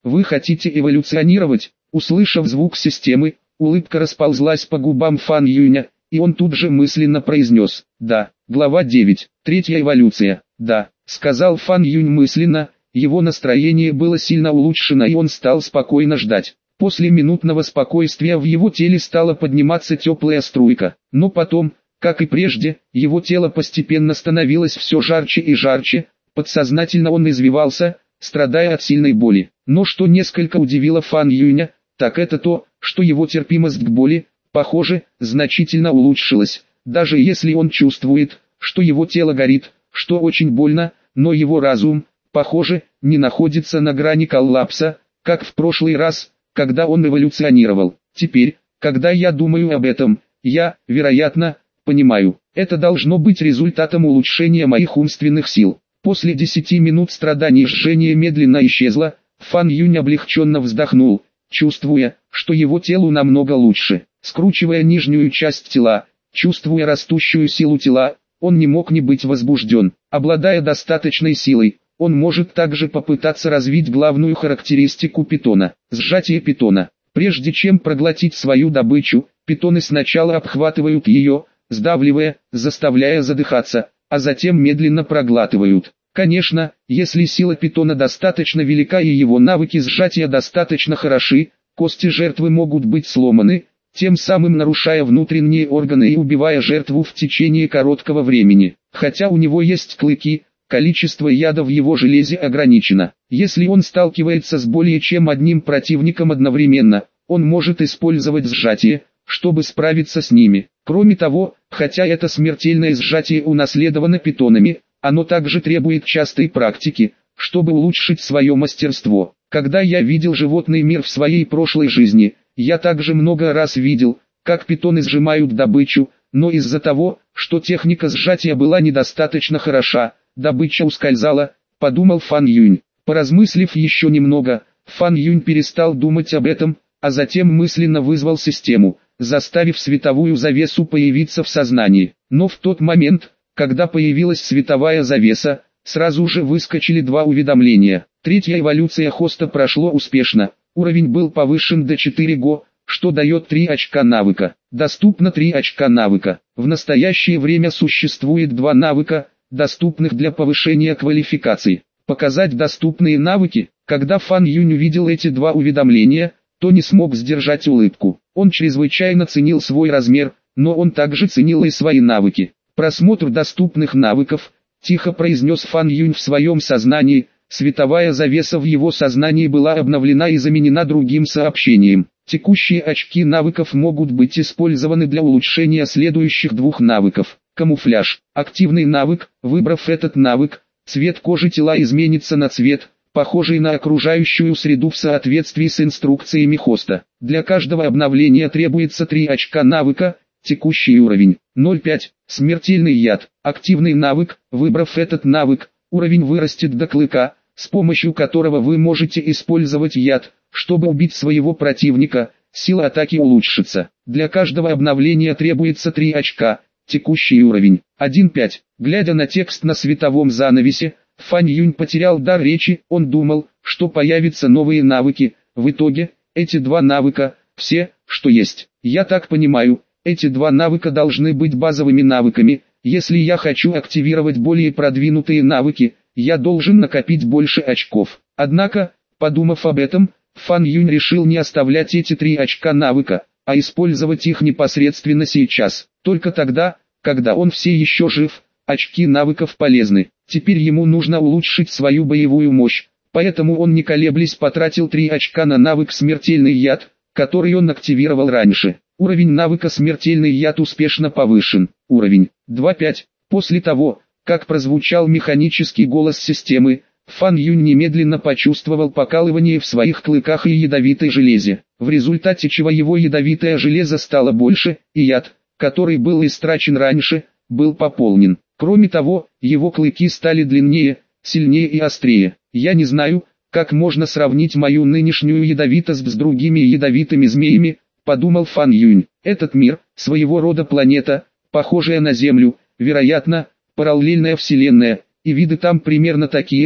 Вы хотите эволюционировать? Услышав звук системы, улыбка расползлась по губам Фан Юня, и он тут же мысленно произнес: «Да». Глава 9. Третья эволюция. «Да», сказал Фан Юнь мысленно, его настроение было сильно улучшено и он стал спокойно ждать. После минутного спокойствия в его теле стала подниматься теплая струйка, но потом, как и прежде, его тело постепенно становилось все жарче и жарче, подсознательно он извивался, страдая от сильной боли. Но что несколько удивило Фан Юня, так это то, что его терпимость к боли, похоже, значительно улучшилась. Даже если он чувствует, что его тело горит, что очень больно, но его разум, похоже, не находится на грани коллапса, как в прошлый раз, когда он эволюционировал. Теперь, когда я думаю об этом, я, вероятно, понимаю, это должно быть результатом улучшения моих умственных сил. После 10 минут страданий жжение медленно исчезло, Фан Юнь облегченно вздохнул, чувствуя, что его телу намного лучше. Скручивая нижнюю часть тела, чувствуя растущую силу тела, он не мог не быть возбужден. Обладая достаточной силой, он может также попытаться развить главную характеристику питона – сжатие питона. Прежде чем проглотить свою добычу, питоны сначала обхватывают ее, сдавливая, заставляя задыхаться, а затем медленно проглатывают. Конечно, если сила питона достаточно велика и его навыки сжатия достаточно хороши, кости жертвы могут быть сломаны, тем самым нарушая внутренние органы и убивая жертву в течение короткого времени. Хотя у него есть клыки, количество яда в его железе ограничено. Если он сталкивается с более чем одним противником одновременно, он может использовать сжатие, чтобы справиться с ними. Кроме того, хотя это смертельное сжатие унаследовано питонами, оно также требует частой практики, чтобы улучшить свое мастерство. Когда я видел животный мир в своей прошлой жизни, я также много раз видел, как питоны сжимают добычу, но из-за того, что техника сжатия была недостаточно хороша, добыча ускользала, подумал Фан Юнь. Поразмыслив еще немного, Фан Юнь перестал думать об этом, а затем мысленно вызвал систему, заставив световую завесу появиться в сознании. Но в тот момент, когда появилась световая завеса, сразу же выскочили два уведомления. Третья эволюция хоста прошло успешно, уровень был повышен до 4 го, что дает 3 очка навыка. Доступно 3 очка навыка. В настоящее время существует 2 навыка, доступных для повышения квалификации. Показать доступные навыки. Когда Фан Юнь увидел эти два уведомления, то не смог сдержать улыбку. Он чрезвычайно ценил свой размер, но он также ценил и свои навыки. Просмотр доступных навыков, тихо произнес Фан Юнь в своем сознании. Световая завеса в его сознании была обновлена и заменена другим сообщением. Текущие очки навыков могут быть использованы для улучшения следующих 2 навыков. Камуфляж. Активный навык. Выбрав этот навык, цвет кожи тела изменится на цвет, похожий на окружающую среду в соответствии с инструкциями хоста. Для каждого обновления требуется 3 очка навыка. Текущий уровень 0,5. Смертельный яд. Активный навык. Выбрав этот навык, уровень вырастет до клыка, с помощью которого вы можете использовать яд, чтобы убить своего противника. Сила атаки улучшится. Для каждого обновления требуется 3 очка. Текущий уровень 1,5. Глядя на текст на световом занавесе, Фан Юнь потерял дар речи. Он думал, что появятся новые навыки. В итоге, эти 2 навыка, все, что есть. Я так понимаю, эти 2 навыка должны быть базовыми навыками. Если я хочу активировать более продвинутые навыки, я должен накопить больше очков. Однако, подумав об этом, Фан Юнь решил не оставлять эти 3 очка навыка, а использовать их непосредственно сейчас. Только тогда, когда он все еще жив, очки навыков полезны. Теперь ему нужно улучшить свою боевую мощь, поэтому он не колеблясь потратил 3 очка на навык смертельный яд, который он активировал раньше. Уровень навыка смертельный яд успешно повышен. Уровень 2,5. После того, как прозвучал механический голос системы, Фан Юнь немедленно почувствовал покалывание в своих клыках и ядовитой железе, в результате чего его ядовитое железо стало больше, и яд, который был истрачен раньше, был пополнен. Кроме того, его клыки стали длиннее, сильнее и острее. Я не знаю, как можно сравнить мою нынешнюю ядовитость с другими ядовитыми змеями, подумал Фан Юнь. Этот мир, своего рода планета, похожая на Землю, вероятно, параллельная вселенная, и виды там примерно такие же,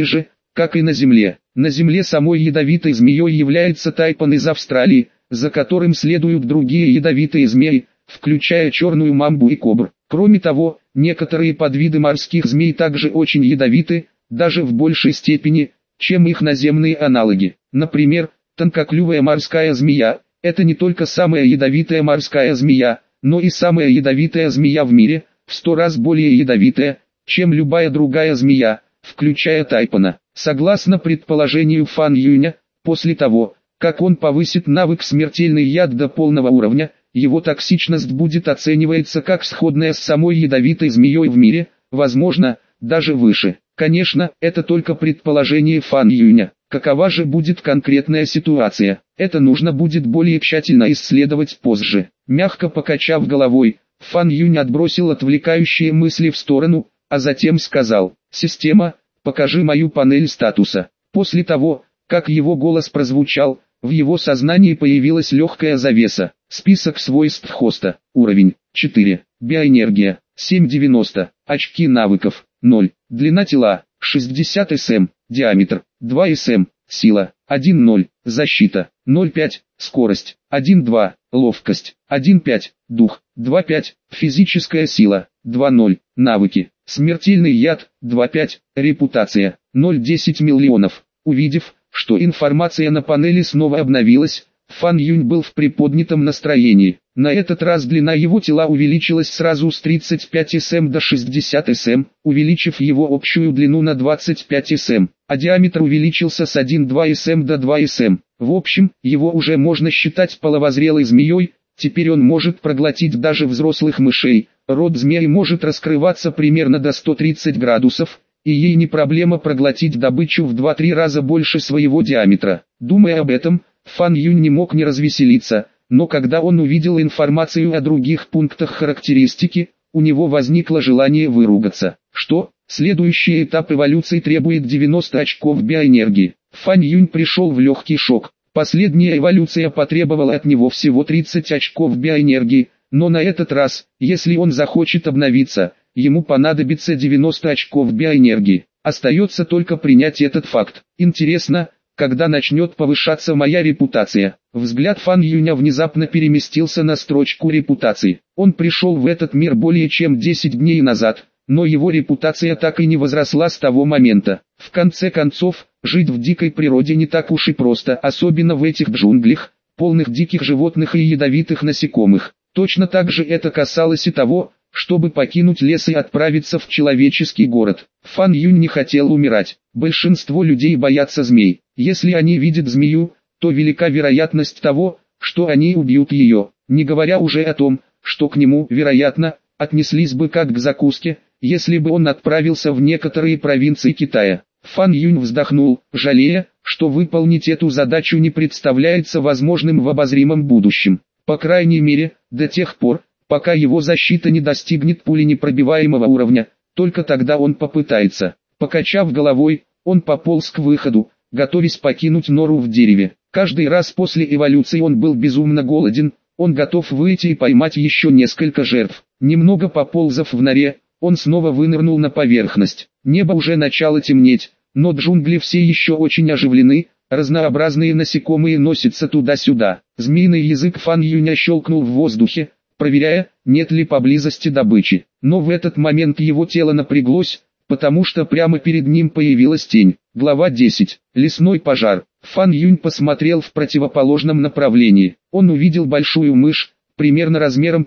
как и на Земле. На Земле самой ядовитой змеей является тайпан из Австралии, за которым следуют другие ядовитые змеи, включая черную мамбу и кобр. Кроме того, некоторые подвиды морских змей также очень ядовиты, даже в большей степени, чем их наземные аналоги. Например, тонкоклювая морская змея – это не только самая ядовитая морская змея, но и самая ядовитая змея в мире, в 100 раз более ядовитая, чем любая другая змея, включая тайпана. Согласно предположению Фан Юня, после того, как он повысит навык смертельный яд до полного уровня, его токсичность будет оцениваться как сходная с самой ядовитой змеей в мире, возможно, даже выше. Конечно, это только предположение Фан Юня. Какова же будет конкретная ситуация? Это нужно будет более тщательно исследовать позже. Мягко покачав головой, Фан Юнь отбросил отвлекающие мысли в сторону, а затем сказал: «Система, покажи мою панель статуса». После того, как его голос прозвучал, в его сознании появилась легкая завеса. Список свойств хоста. Уровень 4. Биоэнергия 7,90. Очки навыков 0. Длина тела 60 см. Диаметр 2 см. Сила 1,0. Защита 0,5. Скорость 1,2. Ловкость 1,5. Дух 2,5. Физическая сила 2,0. Навыки. Смертельный яд 2,5. Репутация 0,10 миллионов. Увидев, что информация на панели снова обновилась, Фан Юнь был в приподнятом настроении. На этот раз длина его тела увеличилась сразу с 35 см до 60 см, увеличив его общую длину на 25 см, а диаметр увеличился с 1,2 см до 2 см. В общем, его уже можно считать половозрелой змеей, теперь он может проглотить даже взрослых мышей. Рот змеи может раскрываться примерно до 130 градусов, и ей не проблема проглотить добычу в 2-3 раза больше своего диаметра. Думая об этом, Фан Юнь не мог не развеселиться, но когда он увидел информацию о других пунктах характеристики, у него возникло желание выругаться. Что? Следующий этап эволюции требует 90 очков биоэнергии. Фан Юнь пришел в легкий шок. Последняя эволюция потребовала от него всего 30 очков биоэнергии, но на этот раз, если он захочет обновиться, ему понадобится 90 очков биоэнергии. Остается только принять этот факт. Интересно, когда начнет повышаться моя репутация? Взгляд Фан Юня внезапно переместился на строчку репутации. Он пришел в этот мир более чем 10 дней назад, но его репутация так и не возросла с того момента. В конце концов, жить в дикой природе не так уж и просто, особенно в этих джунглях, полных диких животных и ядовитых насекомых. Точно так же это касалось и того, чтобы покинуть лес и отправиться в человеческий город. Фан Юнь не хотел умирать. Большинство людей боятся змей. Если они видят змею, то велика вероятность того, что они убьют ее, не говоря уже о том, что к нему, вероятно, отнеслись бы как к закуске, если бы он отправился в некоторые провинции Китая. Фан Юнь вздохнул, жалея, что выполнить эту задачу не представляется возможным в обозримом будущем. По крайней мере, до тех пор, пока его защита не достигнет пуленепробиваемого уровня, только тогда он попытается. Покачав головой, он пополз к выходу, готовясь покинуть нору в дереве. Каждый раз после эволюции он был безумно голоден, он готов выйти и поймать еще несколько жертв. Немного поползав в норе, он снова вынырнул на поверхность. Небо уже начало темнеть, но джунгли все еще очень оживлены, разнообразные насекомые носятся туда-сюда. Змеиный язык Фан Юня щелкнул в воздухе, проверяя, нет ли поблизости добычи. Но в этот момент его тело напряглось, потому что прямо перед ним появилась тень. Глава 10. Лесной пожар. Фан Юнь посмотрел в противоположном направлении. Он увидел большую мышь, примерно размером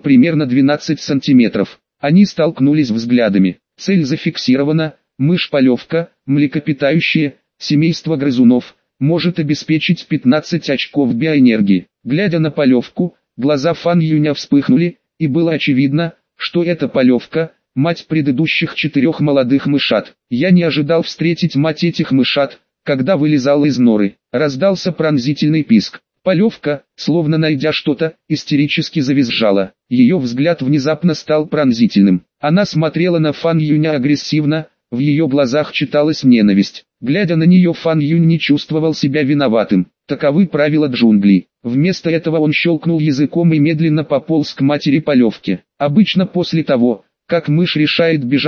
12 сантиметров. Они столкнулись взглядами. Цель зафиксирована. Мышь-полевка, млекопитающее, семейство грызунов, может обеспечить 15 очков биоэнергии. Глядя на полевку, глаза Фан Юня вспыхнули, и было очевидно, что эта полевка – мать предыдущих 4 молодых мышат. Я не ожидал встретить мать этих мышат, когда вылезал из норы. Раздался пронзительный писк. Полевка, словно найдя что-то, истерически завизжала. Ее взгляд внезапно стал пронзительным. Она смотрела на Фан Юня агрессивно, в ее глазах читалась ненависть. Глядя на нее, Фан Юнь не чувствовал себя виноватым. Таковы правила джунглей. Вместо этого он щелкнул языком и медленно пополз к матери полевки. Обычно после того, как мышь решает бежать,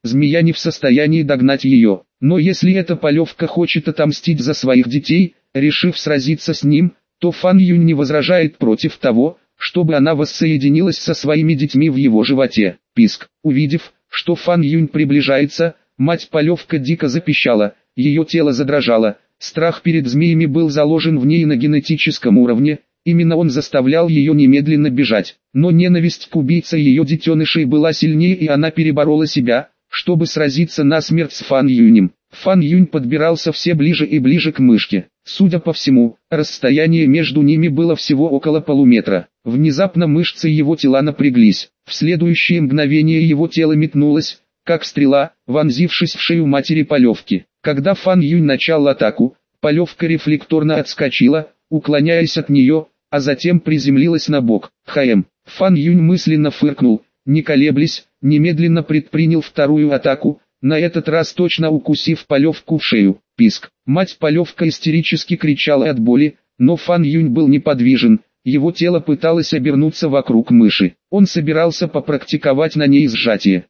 змея не в состоянии догнать ее. Но если эта полевка хочет отомстить за своих детей, решив сразиться с ним, то Фан Юнь не возражает против того, чтобы она воссоединилась со своими детьми в его животе. Писк. Увидев, что Фан Юнь приближается, мать-полевка дико запищала, ее тело задрожало. Страх перед змеями был заложен в ней на генетическом уровне, именно он заставлял ее немедленно бежать. Но ненависть к убийце ее детенышей была сильнее, и она переборола себя, чтобы сразиться насмерть с Фан Юнем. Фан Юнь подбирался все ближе и ближе к мышке. Судя по всему, расстояние между ними было всего около полуметра. Внезапно мышцы его тела напряглись. В следующее мгновение его тело метнулось, как стрела, вонзившись в шею матери полевки. Когда Фан Юнь начал атаку, полевка рефлекторно отскочила, уклоняясь от нее, а затем приземлилась на бок. Фан Юнь мысленно фыркнул, не колеблясь, немедленно предпринял вторую атаку, на этот раз точно укусив полевку в шею. Писк. Мать-полевка истерически кричала от боли, но Фан Юнь был неподвижен, его тело пыталось обернуться вокруг мыши. Он собирался попрактиковать на ней сжатие.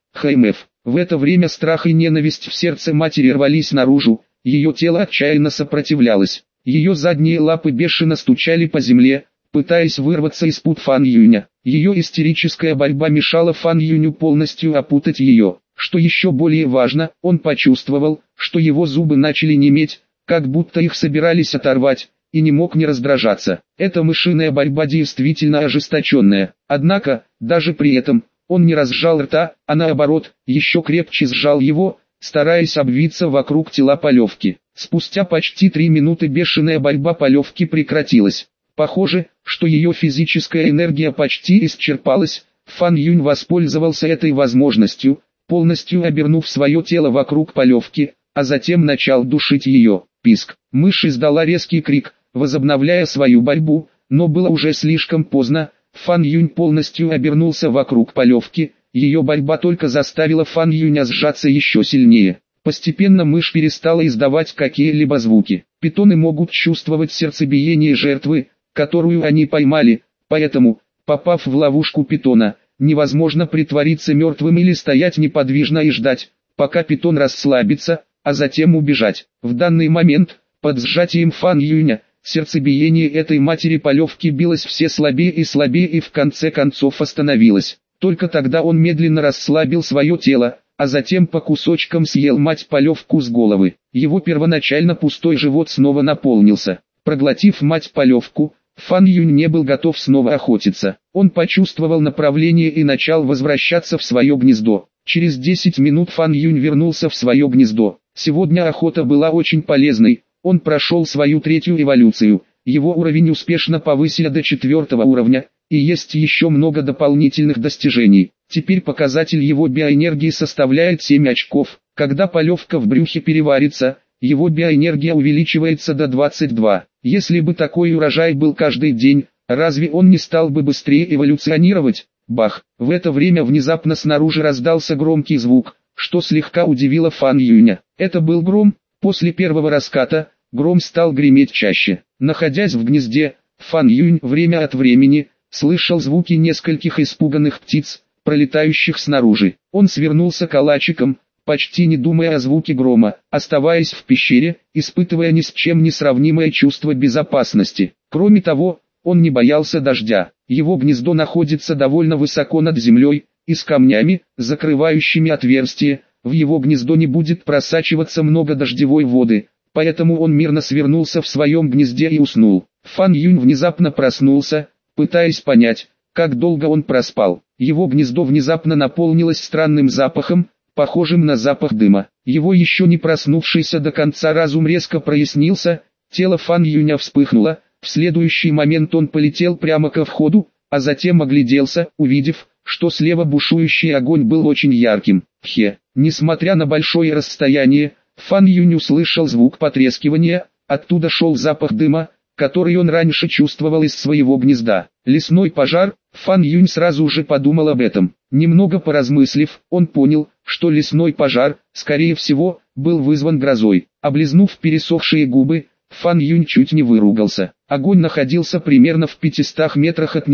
В это время страх и ненависть в сердце матери рвались наружу, ее тело отчаянно сопротивлялось. Ее задние лапы бешено стучали по земле, пытаясь вырваться из-под Фан Юня. Ее истерическая борьба мешала Фан Юню полностью опутать ее. Что еще более важно, он почувствовал, что его зубы начали неметь, как будто их собирались оторвать, и не мог не раздражаться. Эта мышиная борьба действительно ожесточенная. Однако, даже при этом, он не разжал рта, а наоборот, еще крепче сжал его, стараясь обвиться вокруг тела полевки. Спустя почти 3 минуты бешеная борьба полевки прекратилась. Похоже, что ее физическая энергия почти исчерпалась. Фан Юнь воспользовался этой возможностью, полностью обернув свое тело вокруг полевки, а затем начал душить ее. Писк. Мышь издала резкий крик, возобновляя свою борьбу, но было уже слишком поздно. Фан Юнь полностью обернулся вокруг полевки, ее борьба только заставила Фан Юня сжаться еще сильнее. Постепенно мышь перестала издавать какие-либо звуки. Питоны могут чувствовать сердцебиение жертвы, которую они поймали, поэтому, попав в ловушку питона, невозможно притвориться мертвым или стоять неподвижно и ждать, пока питон расслабится, а затем убежать. В данный момент, под сжатием Фан Юня, сердцебиение этой матери полевки билось все слабее и в конце концов остановилось. Только тогда он медленно расслабил свое тело, а затем по кусочкам съел мать-полевку с головы. Его первоначально пустой живот снова наполнился. Проглотив мать-полевку, Фан Юнь не был готов снова охотиться. Он почувствовал направление и начал возвращаться в свое гнездо. Через 10 минут Фан Юнь вернулся в свое гнездо. Сегодня охота была очень полезной. Он прошел свою 3-ю эволюцию. Его уровень успешно повысили до 4-го уровня, и есть еще много дополнительных достижений. Теперь показатель его биоэнергии составляет 7 очков. Когда полевка в брюхе переварится, его биоэнергия увеличивается до 22. Если бы такой урожай был каждый день, разве он не стал бы быстрее эволюционировать? Бах! В это время внезапно снаружи раздался громкий звук, что слегка удивило Фан Юня. Это был гром. После первого раската, гром стал греметь чаще. Находясь в гнезде, Фан Юнь время от времени слышал звуки нескольких испуганных птиц, пролетающих снаружи. Он свернулся калачиком, почти не думая о звуке грома, оставаясь в пещере, испытывая ни с чем не сравнимое чувство безопасности. Кроме того, он не боялся дождя. Его гнездо находится довольно высоко над землей, и с камнями, закрывающими отверстие, в его гнездо не будет просачиваться много дождевой воды, поэтому он мирно свернулся в своем гнезде и уснул. Фан Юнь внезапно проснулся, пытаясь понять, как долго он проспал. Его гнездо внезапно наполнилось странным запахом, похожим на запах дыма. Его еще не проснувшийся до конца разум резко прояснился, тело Фан Юня вспыхнуло, в следующий момент он полетел прямо ко входу, а затем огляделся, увидев, что слева бушующий огонь был очень ярким. Несмотря на большое расстояние, Фан Юнь услышал звук потрескивания, оттуда шел запах дыма, который он раньше чувствовал из своего гнезда. Лесной пожар. Фан Юнь сразу же подумал об этом. Немного поразмыслив, он понял, что лесной пожар, скорее всего, был вызван грозой. Облизнув пересохшие губы, Фан Юнь чуть не выругался. Огонь находился примерно в 500 метрах от него.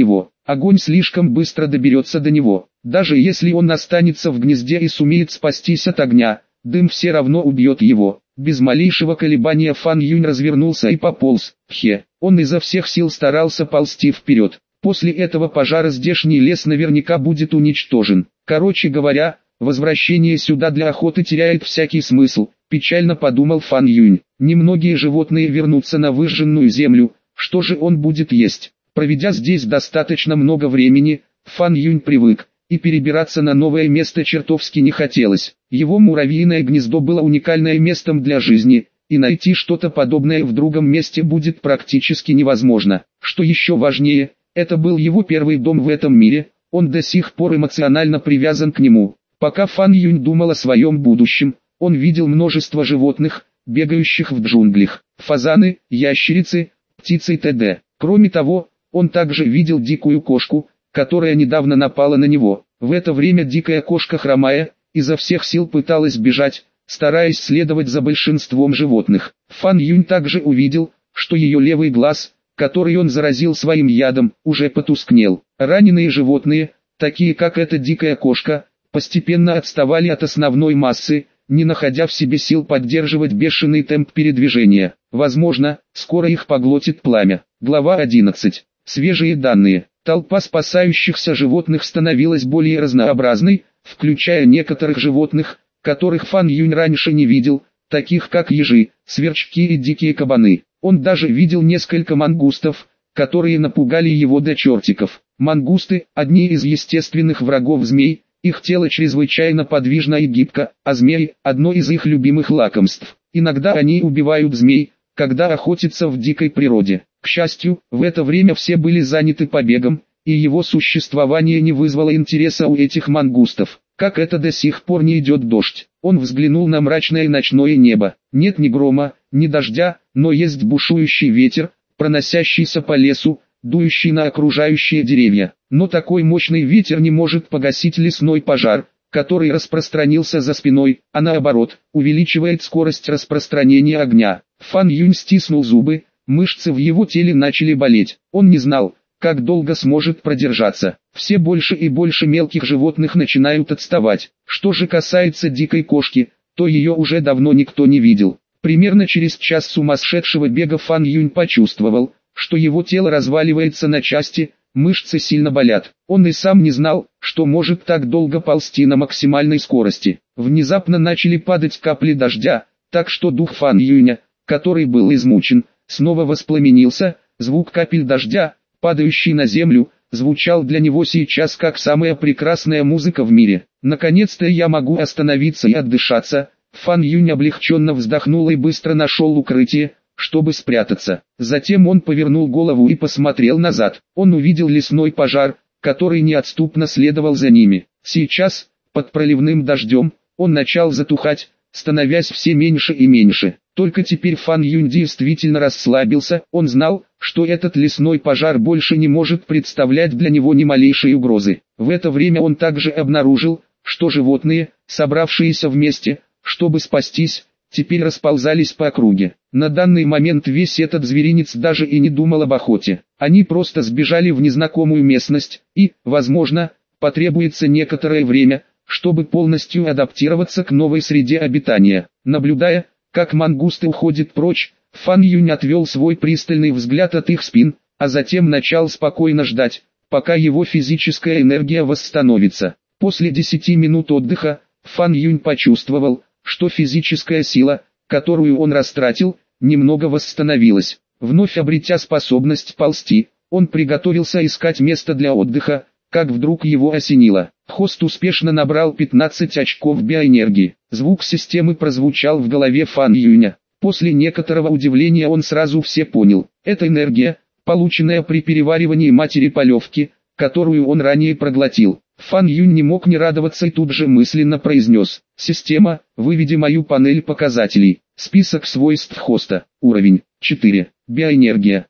огонь слишком быстро доберется до него. Даже если он останется в гнезде и сумеет спастись от огня, дым все равно убьет его. Без малейшего колебания Фан Юнь развернулся и пополз. Он изо всех сил старался ползти вперед. После этого пожара здешний лес наверняка будет уничтожен. Короче говоря, возвращение сюда для охоты теряет всякий смысл, печально подумал Фан Юнь. Немногие животные вернутся на выжженную землю, что же он будет есть? Проведя здесь достаточно много времени, Фан Юнь привык, и перебираться на новое место чертовски не хотелось. Его муравьиное гнездо было уникальным местом для жизни, и найти что-то подобное в другом месте будет практически невозможно. Что еще важнее, это был его первый дом в этом мире, он до сих пор эмоционально привязан к нему. Пока Фан Юнь думал о своем будущем, он видел множество животных, бегающих в джунглях, фазаны, ящерицы, птицы и т.д. Кроме того, он также видел дикую кошку, которая недавно напала на него. В это время дикая кошка, хромая, изо всех сил пыталась бежать, стараясь следовать за большинством животных. Фан Юнь также увидел, что ее левый глаз, который он заразил своим ядом, уже потускнел. Раненые животные, такие как эта дикая кошка, постепенно отставали от основной массы, не находя в себе сил поддерживать бешеный темп передвижения. Возможно, скоро их поглотит пламя. Глава 11. Свежие данные. Толпа спасающихся животных становилась более разнообразной, включая некоторых животных, которых Фан Юнь раньше не видел, таких как ежи, сверчки и дикие кабаны. Он даже видел несколько мангустов, которые напугали его до чертиков. Мангусты – одни из естественных врагов змей, их тело чрезвычайно подвижно и гибко, а змеи – одно из их любимых лакомств. Иногда они убивают змей, когда охотятся в дикой природе. К счастью, в это время все были заняты побегом, и его существование не вызвало интереса у этих мангустов. Как это до сих пор не идет дождь? Он взглянул на мрачное ночное небо. Нет ни грома, ни дождя, но есть бушующий ветер, проносящийся по лесу, дующий на окружающие деревья. Но такой мощный ветер не может погасить лесной пожар, который распространился за спиной, а наоборот, увеличивает скорость распространения огня. Фан Юнь стиснул зубы, мышцы в его теле начали болеть. Он не знал, как долго сможет продержаться. Все больше и больше мелких животных начинают отставать. Что же касается дикой кошки, то ее уже давно никто не видел. Примерно через час сумасшедшего бега Фан Юнь почувствовал, что его тело разваливается на части, мышцы сильно болят. Он и сам не знал, что может так долго ползти на максимальной скорости. Внезапно начали падать капли дождя, так что дух Фан Юня, который был измучен, снова воспламенился. Звук капель дождя, падающий на землю, звучал для него сейчас как самая прекрасная музыка в мире. Наконец-то я могу остановиться и отдышаться. Фан Юнь облегченно вздохнул и быстро нашел укрытие, чтобы спрятаться. Затем он повернул голову и посмотрел назад. Он увидел лесной пожар, который неотступно следовал за ними. Сейчас, под проливным дождем, он начал затухать, становясь все меньше и меньше. Только теперь Фан Юнь действительно расслабился. Он знал, что этот лесной пожар больше не может представлять для него ни малейшей угрозы. В это время он также обнаружил, что животные, собравшиеся вместе, чтобы спастись, теперь расползались по округе. На данный момент весь этот зверинец даже и не думал об охоте. Они просто сбежали в незнакомую местность, и, возможно, потребуется некоторое время, чтобы полностью адаптироваться к новой среде обитания. Наблюдая, как мангусты уходят прочь, Фан Юнь отвел свой пристальный взгляд от их спин, а затем начал спокойно ждать, пока его физическая энергия восстановится. После 10 минут отдыха, Фан Юнь почувствовал, что физическая сила, которую он растратил, немного восстановилась. Вновь обретя способность ползти, он приготовился искать место для отдыха, как вдруг его осенило. Хост успешно набрал 15 очков биоэнергии. Звук системы прозвучал в голове Фан Юня. После некоторого удивления он сразу все понял. Это энергия, полученная при переваривании матери полевки, которую он ранее проглотил. Фан Юнь не мог не радоваться и тут же мысленно произнес: «Система, выведи мою панель показателей». Список свойств хоста. Уровень 4. Биоэнергия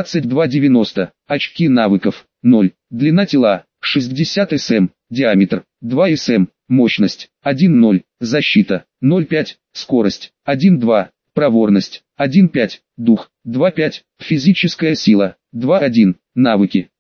2290. Очки навыков 0. Длина тела 60 см. Диаметр 2 см. Мощность 1,0. Защита 0,5. Скорость 1,2. Проворность 1,5. Дух 2,5. Физическая сила 2,1. Навыки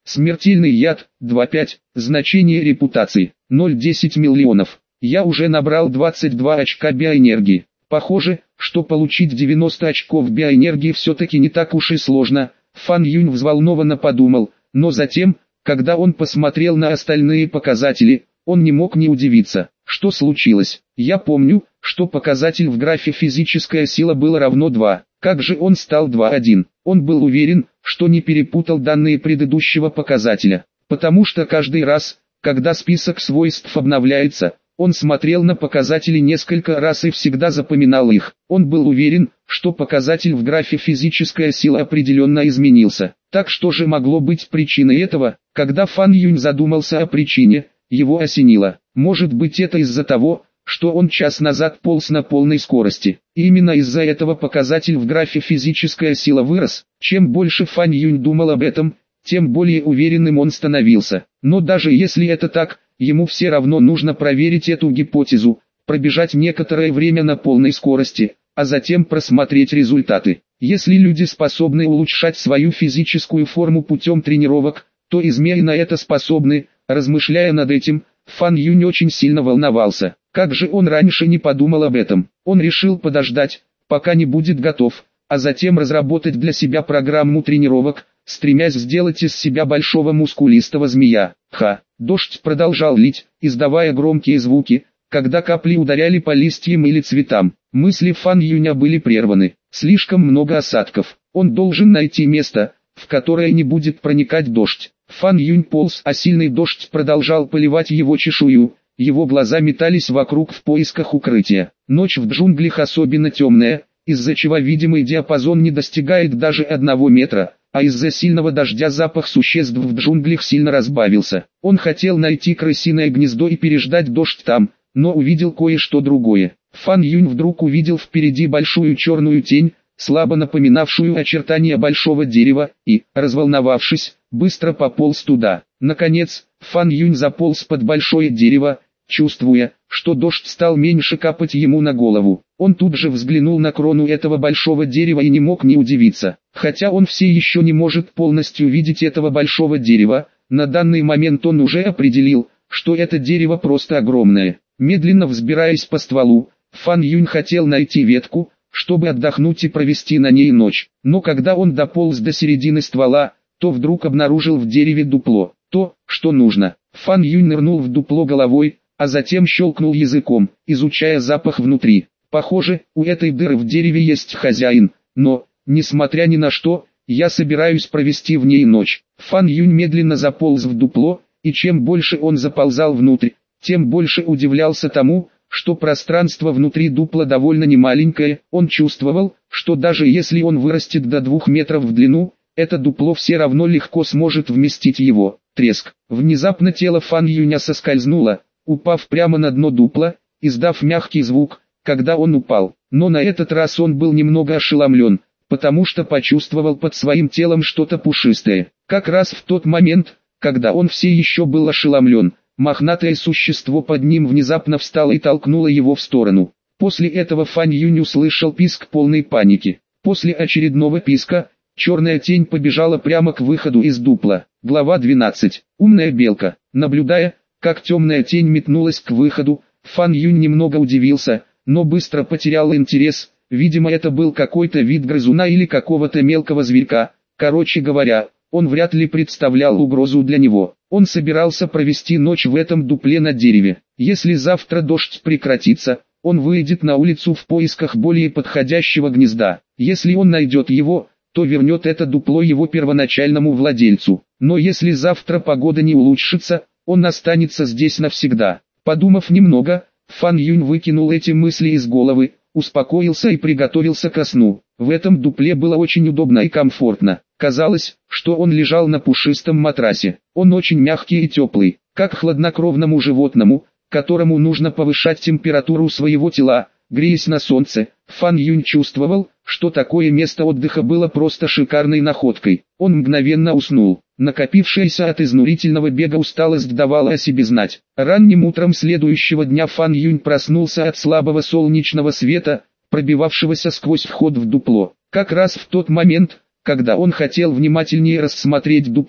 Смертельный яд, 2.5, значение репутации, 0,10 миллионов. Я уже набрал 22 очка биоэнергии. Похоже, что получить 90 очков биоэнергии все-таки не так уж и сложно, Фан Юнь взволнованно подумал, но затем, когда он посмотрел на остальные показатели, он не мог не удивиться. Что случилось? Я помню, что показатель в графе физическая сила было равно 2. Как же он стал 2,1? Он был уверен, что не перепутал данные предыдущего показателя, потому что каждый раз, когда список свойств обновляется, он смотрел на показатели несколько раз и всегда запоминал их. Он был уверен, что показатель в графе физическая сила определенно изменился. Так что же могло быть причиной этого? Когда Фан Юнь задумался о причине, его осенило. Может быть, это из-за того, что он час назад полз на полной скорости. И именно из-за этого показатель в графе физическая сила вырос. Чем больше Фан Юнь думал об этом, тем более уверенным он становился. Но даже если это так, ему все равно нужно проверить эту гипотезу, пробежать некоторое время на полной скорости, а затем просмотреть результаты. Если люди способны улучшать свою физическую форму путем тренировок, то и змеи на это способны. Размышляя над этим, Фан Юнь очень сильно волновался. Как же он раньше не подумал об этом? Он решил подождать, пока не будет готов, а затем разработать для себя программу тренировок, стремясь сделать из себя большого мускулистого змея. Дождь продолжал лить, издавая громкие звуки, когда капли ударяли по листьям или цветам. Мысли Фан Юня были прерваны. Слишком много осадков. Он должен найти место, в которое не будет проникать дождь. Фан Юнь полз, а сильный дождь продолжал поливать его чешую. Его глаза метались вокруг в поисках укрытия. Ночь в джунглях особенно темная, из-за чего видимый диапазон не достигает даже 1 метра, а из-за сильного дождя запах существ в джунглях сильно разбавился. Он хотел найти крысиное гнездо и переждать дождь там, но увидел кое-что другое. Фан Юнь вдруг увидел впереди большую черную тень, слабо напоминавшую очертания большого дерева, и, разволновавшись, быстро пополз туда. Наконец, Фан Юнь заполз под большое дерево, чувствуя, что дождь стал меньше капать ему на голову. Он тут же взглянул на крону этого большого дерева и не мог не удивиться. Хотя он все еще не может полностью видеть этого большого дерева, на данный момент он уже определил, что это дерево просто огромное. Медленно взбираясь по стволу, Фан Юнь хотел найти ветку, чтобы отдохнуть и провести на ней ночь. Но когда он дополз до середины ствола, то вдруг обнаружил в дереве дупло. То, что нужно. Фан Юнь нырнул в дупло головой, а затем щелкнул языком, изучая запах внутри. Похоже, у этой дыры в дереве есть хозяин, но, несмотря ни на что, я собираюсь провести в ней ночь. Фан Юнь медленно заполз в дупло, и чем больше он заползал внутрь, тем больше удивлялся тому, что пространство внутри дупла довольно немаленькое. Он чувствовал, что даже если он вырастет до 2 метров в длину, это дупло все равно легко сможет вместить его. Треск. Внезапно тело Фан Юня соскользнуло, упав прямо на дно дупла, издав мягкий звук, когда он упал. Но на этот раз он был немного ошеломлен, потому что почувствовал под своим телом что-то пушистое. Как раз в тот момент, когда он все еще был ошеломлен, мохнатое существо под ним внезапно встало и толкнуло его в сторону. После этого Фан Юнь услышал писк полной паники. После очередного писка, черная тень побежала прямо к выходу из дупла. Глава 12. Умная белка. Наблюдая, как темная тень метнулась к выходу, Фан Юнь немного удивился, но быстро потерял интерес. Видимо, это был какой-то вид грызуна или какого-то мелкого зверька. Короче говоря, он вряд ли представлял угрозу для него. Он собирался провести ночь в этом дупле на дереве. Если завтра дождь прекратится, он выйдет на улицу в поисках более подходящего гнезда. Если он найдет его, то вернет это дупло его первоначальному владельцу. Но если завтра погода не улучшится, он останется здесь навсегда. Подумав немного, Фан Юнь выкинул эти мысли из головы, успокоился и приготовился ко сну. В этом дупле было очень удобно и комфортно. Казалось, что он лежал на пушистом матрасе. Он очень мягкий и теплый, как хладнокровному животному, которому нужно повышать температуру своего тела, греясь на солнце. Фан Юнь чувствовал, что такое место отдыха было просто шикарной находкой. Он мгновенно уснул. Накопившаяся от изнурительного бега усталость давала о себе знать. Ранним утром следующего дня Фан Юнь проснулся от слабого солнечного света, пробивавшегося сквозь вход в дупло. Как раз в тот момент, когда он хотел внимательнее рассмотреть дупло,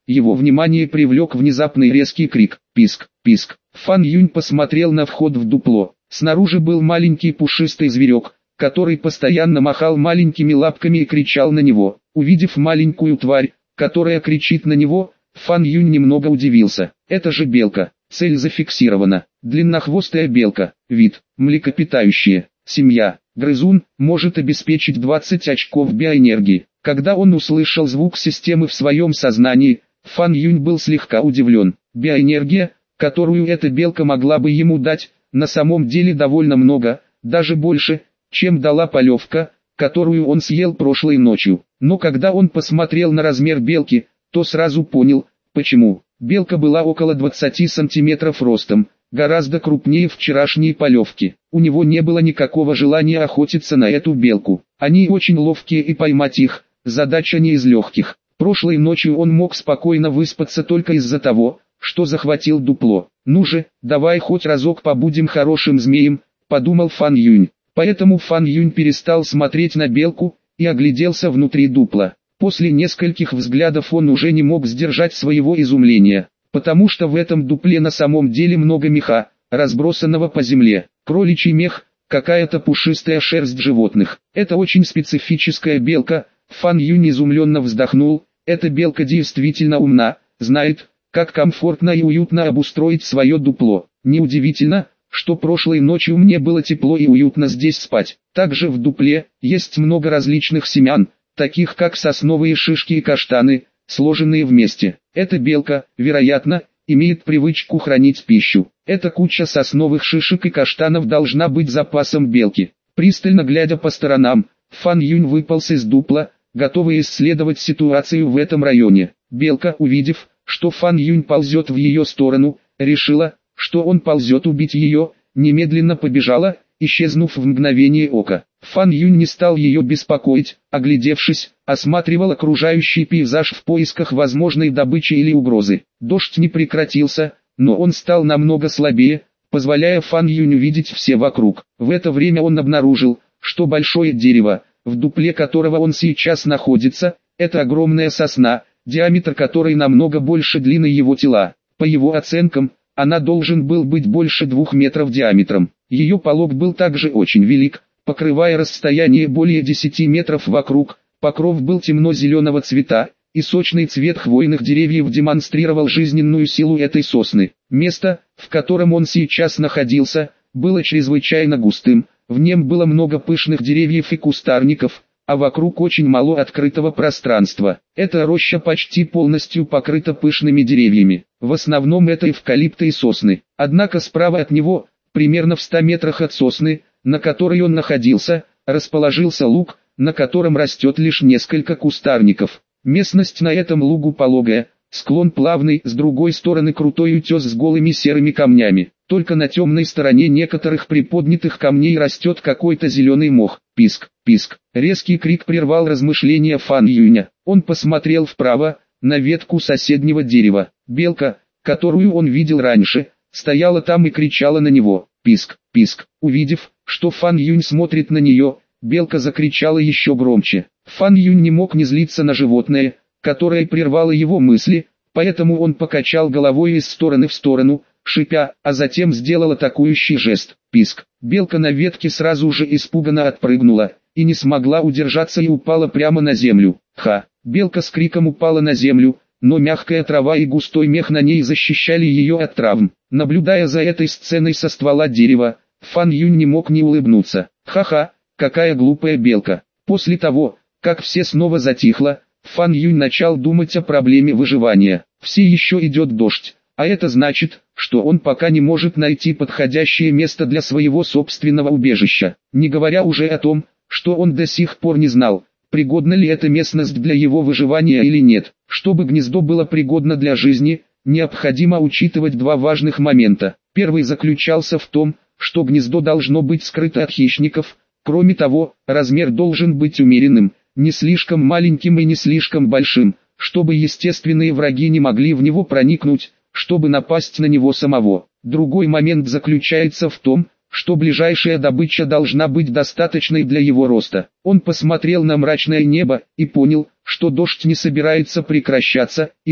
Его внимание привлек внезапный резкий крик. Писк, писк. Фан Юнь посмотрел на вход в дупло. Снаружи был маленький пушистый зверек, который постоянно махал маленькими лапками и кричал на него. Увидев маленькую тварь, которая кричит на него, Фан Юнь немного удивился. Это же белка. Цель зафиксирована. Длиннохвостая белка. Вид. Млекопитающие. Семья. Грызун может обеспечить 20 очков биоэнергии. Когда он услышал звук системы в своем сознании, Фан Юнь был слегка удивлен. Биоэнергия, которую эта белка могла бы ему дать, на самом деле довольно много, даже больше, чем дала полевка, которую он съел прошлой ночью. Но когда он посмотрел на размер белки, то сразу понял, почему. Белка была около 20 сантиметров ростом, гораздо крупнее вчерашней полевки. У него не было никакого желания охотиться на эту белку. Они очень ловкие и поймать их – задача не из легких. Прошлой ночью он мог спокойно выспаться только из-за того, что захватил дупло. «Ну же, давай хоть разок побудем хорошим змеем», – подумал Фан Юнь. Поэтому Фан Юнь перестал смотреть на белку и огляделся внутри дупла. После нескольких взглядов он уже не мог сдержать своего изумления, потому что в этом дупле на самом деле много меха, разбросанного по земле. Кроличий мех, какая-то пушистая шерсть животных. Это очень специфическая белка. Фан Юнь изумленно вздохнул. Эта белка действительно умна, знает, как комфортно и уютно обустроить свое дупло. Неудивительно, что прошлой ночью мне было тепло и уютно здесь спать. Также в дупле есть много различных семян, таких как сосновые шишки и каштаны, сложенные вместе. Эта белка, вероятно, имеет привычку хранить пищу. Эта куча сосновых шишек и каштанов должна быть запасом белки. Пристально глядя по сторонам, Фан Юнь выполз из дупла, готовый исследовать ситуацию в этом районе. Белка, увидев, что Фан Юнь ползет в ее сторону, решила, что он ползет убить ее, немедленно побежала, исчезнув в мгновение ока. Фан Юнь не стал ее беспокоить, оглядевшись, осматривал окружающий пейзаж в поисках возможной добычи или угрозы. Дождь не прекратился, но он стал намного слабее, позволяя Фан Юню видеть все вокруг. В это время он обнаружил, что большое дерево, в дупле которого он сейчас находится, это огромная сосна, диаметр которой намного больше длины его тела. По его оценкам, она должен был быть больше 2 метров диаметром. Ее полог был также очень велик, покрывая расстояние более 10 метров вокруг. Покров был темно-зеленого цвета, и сочный цвет хвойных деревьев демонстрировал жизненную силу этой сосны. Место, в котором он сейчас находился, было чрезвычайно густым, в нем было много пышных деревьев и кустарников, а вокруг очень мало открытого пространства. Эта роща почти полностью покрыта пышными деревьями, в основном это эвкалипты и сосны. Однако справа от него, примерно в 100 метрах от сосны, на которой он находился, расположился луг, на котором растет лишь несколько кустарников. Местность на этом лугу пологая, склон плавный, с другой стороны крутой утес с голыми серыми камнями. Только на темной стороне некоторых приподнятых камней растет какой-то зеленый мох. Писк, писк. Резкий крик прервал размышления Фан Юня. Он посмотрел вправо, на ветку соседнего дерева. Белка, которую он видел раньше, стояла там и кричала на него. Писк, писк. Увидев, что Фан Юнь смотрит на нее, белка закричала еще громче. Фан Юнь не мог не злиться на животное, которое прервало его мысли, поэтому он покачал головой из стороны в сторону, шипя, а затем сделал атакующий жест. Писк. Белка на ветке сразу же испуганно отпрыгнула, и не смогла удержаться и упала прямо на землю. Ха! Белка с криком упала на землю, но мягкая трава и густой мех на ней защищали ее от травм. Наблюдая за этой сценой со ствола дерева, Фан Юнь не мог не улыбнуться. Ха-ха, какая глупая белка. После того, как все снова затихло, Фан Юнь начал думать о проблеме выживания. Все еще идет дождь, а это значит, что он пока не может найти подходящее место для своего собственного убежища. Не говоря уже о том, что он до сих пор не знал, пригодна ли эта местность для его выживания или нет. Чтобы гнездо было пригодно для жизни, необходимо учитывать два важных момента. Первый заключался в том, что гнездо должно быть скрыто от хищников. Кроме того, размер должен быть умеренным, не слишком маленьким и не слишком большим, чтобы естественные враги не могли в него проникнуть, чтобы напасть на него самого. Другой момент заключается в том, что ближайшая добыча должна быть достаточной для его роста. Он посмотрел на мрачное небо и понял, что дождь не собирается прекращаться, и все,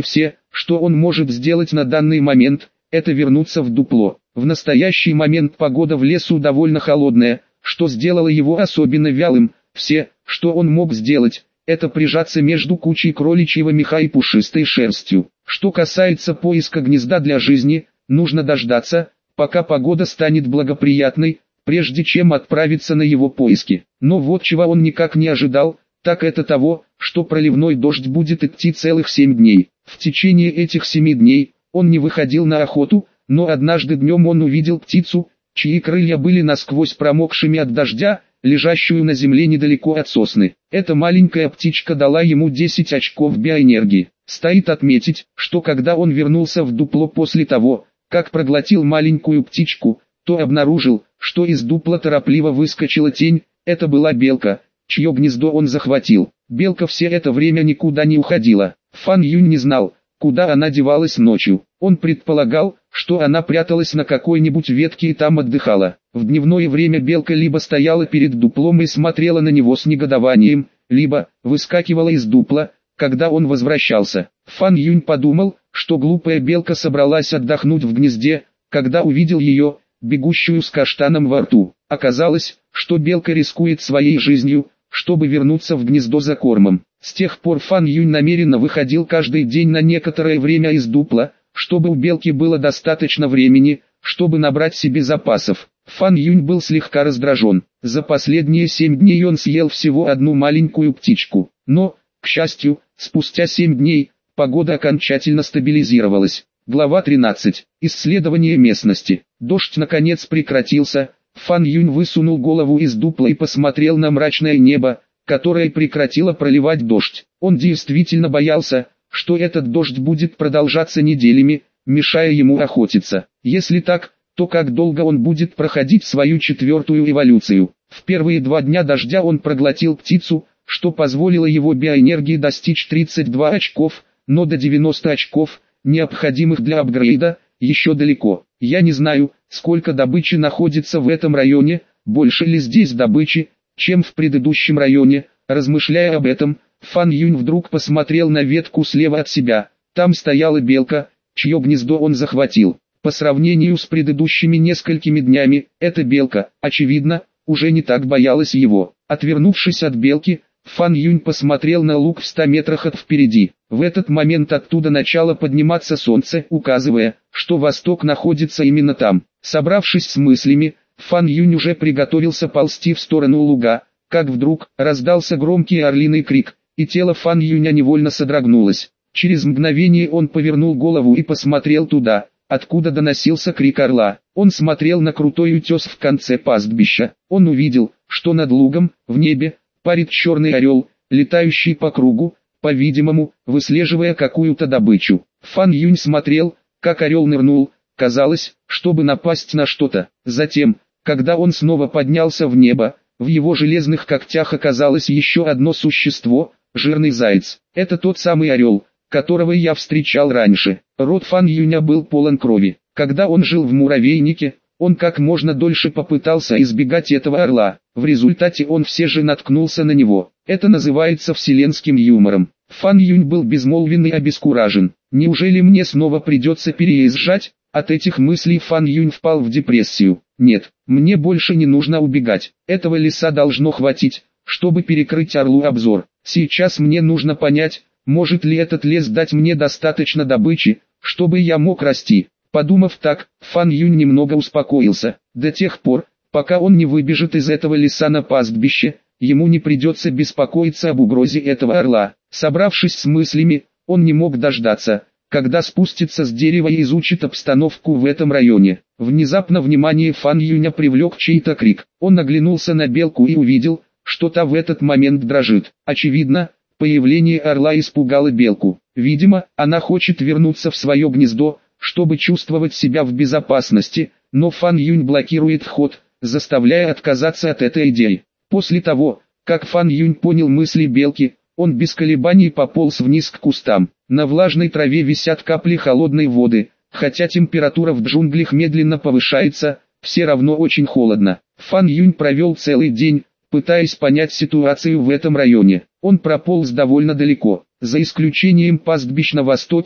что он может сделать на данный момент, это вернуться в дупло. В настоящий момент погода в лесу довольно холодная, что сделало его особенно вялым. Все, что он мог сделать, это прижаться между кучей кроличьего меха и пушистой шерстью. Что касается поиска гнезда для жизни, нужно дождаться, пока погода станет благоприятной, прежде чем отправиться на его поиски. Но вот чего он никак не ожидал, так это того, что проливной дождь будет идти целых 7 дней. В течение этих 7 дней, он не выходил на охоту, но однажды днем он увидел птицу, чьи крылья были насквозь промокшими от дождя, лежащую на земле недалеко от сосны. Эта маленькая птичка дала ему 10 очков биоэнергии. Стоит отметить, что когда он вернулся в дупло после того, как проглотил маленькую птичку, то обнаружил, что из дупла торопливо выскочила тень, это была белка, чье гнездо он захватил. Белка все это время никуда не уходила. Фан Юнь не знал, куда она девалась ночью. Он предполагал, что она пряталась на какой-нибудь ветке и там отдыхала. В дневное время белка либо стояла перед дуплом и смотрела на него с негодованием, либо выскакивала из дупла, когда он возвращался. Фан Юнь подумал, что глупая белка собралась отдохнуть в гнезде, когда увидел ее, бегущую с каштаном во рту. Оказалось, что белка рискует своей жизнью, чтобы вернуться в гнездо за кормом. С тех пор Фан Юнь намеренно выходил каждый день на некоторое время из дупла, чтобы у белки было достаточно времени, чтобы набрать себе запасов. Фан Юнь был слегка раздражен. За последние 7 дней он съел всего одну маленькую птичку. Но, к счастью, спустя 7 дней, погода окончательно стабилизировалась. Глава 13. Исследование местности. Дождь наконец прекратился. Фан Юнь высунул голову из дупла и посмотрел на мрачное небо, которое прекратило проливать дождь. Он действительно боялся, что этот дождь будет продолжаться неделями, мешая ему охотиться. Если так, то как долго он будет проходить свою 4-ю эволюцию? В первые 2 дня дождя он проглотил птицу, что позволило его биоэнергии достичь 32 очков, но до 90 очков, необходимых для апгрейда, еще далеко. Я не знаю, сколько добычи находится в этом районе, больше ли здесь добычи, чем в предыдущем районе. Размышляя об этом, Фан Юнь вдруг посмотрел на ветку слева от себя. Там стояла белка, чье гнездо он захватил. По сравнению с предыдущими несколькими днями, эта белка, очевидно, уже не так боялась его. Отвернувшись от белки, Фан Юнь посмотрел на луг в 100 метрах от впереди. В этот момент оттуда начало подниматься солнце, указывая, что восток находится именно там. Собравшись с мыслями, Фан Юнь уже приготовился ползти в сторону луга, как вдруг раздался громкий орлиный крик, и тело Фан Юня невольно содрогнулось. Через мгновение он повернул голову и посмотрел туда, откуда доносился крик орла. Он смотрел на крутой утес в конце пастбища. Он увидел, что над лугом, в небе, парит черный орел, летающий по кругу, по-видимому, выслеживая какую-то добычу. Фан Юнь смотрел, как орел нырнул, казалось, чтобы напасть на что-то. Затем, когда он снова поднялся в небо, в его железных когтях оказалось еще одно существо, жирный заяц. Это тот самый орел, которого я встречал раньше. Рот Фан Юня был полон крови. Когда он жил в муравейнике, он как можно дольше попытался избегать этого орла. В результате он все же наткнулся на него. Это называется вселенским юмором. Фан Юнь был безмолвен и обескуражен. Неужели мне снова придется переезжать? От этих мыслей Фан Юнь впал в депрессию. Нет, мне больше не нужно убегать. Этого леса должно хватить, чтобы перекрыть орлу обзор. Сейчас мне нужно понять, может ли этот лес дать мне достаточно добычи, чтобы я мог расти. Подумав так, Фан Юнь немного успокоился. До тех пор, пока он не выбежит из этого леса на пастбище, ему не придется беспокоиться об угрозе этого орла. Собравшись с мыслями, он не мог дождаться, когда спустится с дерева и изучит обстановку в этом районе. Внезапно внимание Фан Юня привлек чей-то крик. Он оглянулся на белку и увидел, что та в этот момент дрожит. Очевидно, появление орла испугало белку. Видимо, она хочет вернуться в свое гнездо, чтобы чувствовать себя в безопасности, но Фан Юнь блокирует вход, заставляя отказаться от этой идеи. После того, как Фан Юнь понял мысли белки, он без колебаний пополз вниз к кустам. На влажной траве висят капли холодной воды, хотя температура в джунглях медленно повышается, все равно очень холодно. Фан Юнь провел целый день, пытаясь понять ситуацию в этом районе. Он прополз довольно далеко, за исключением пастбищ на востоке.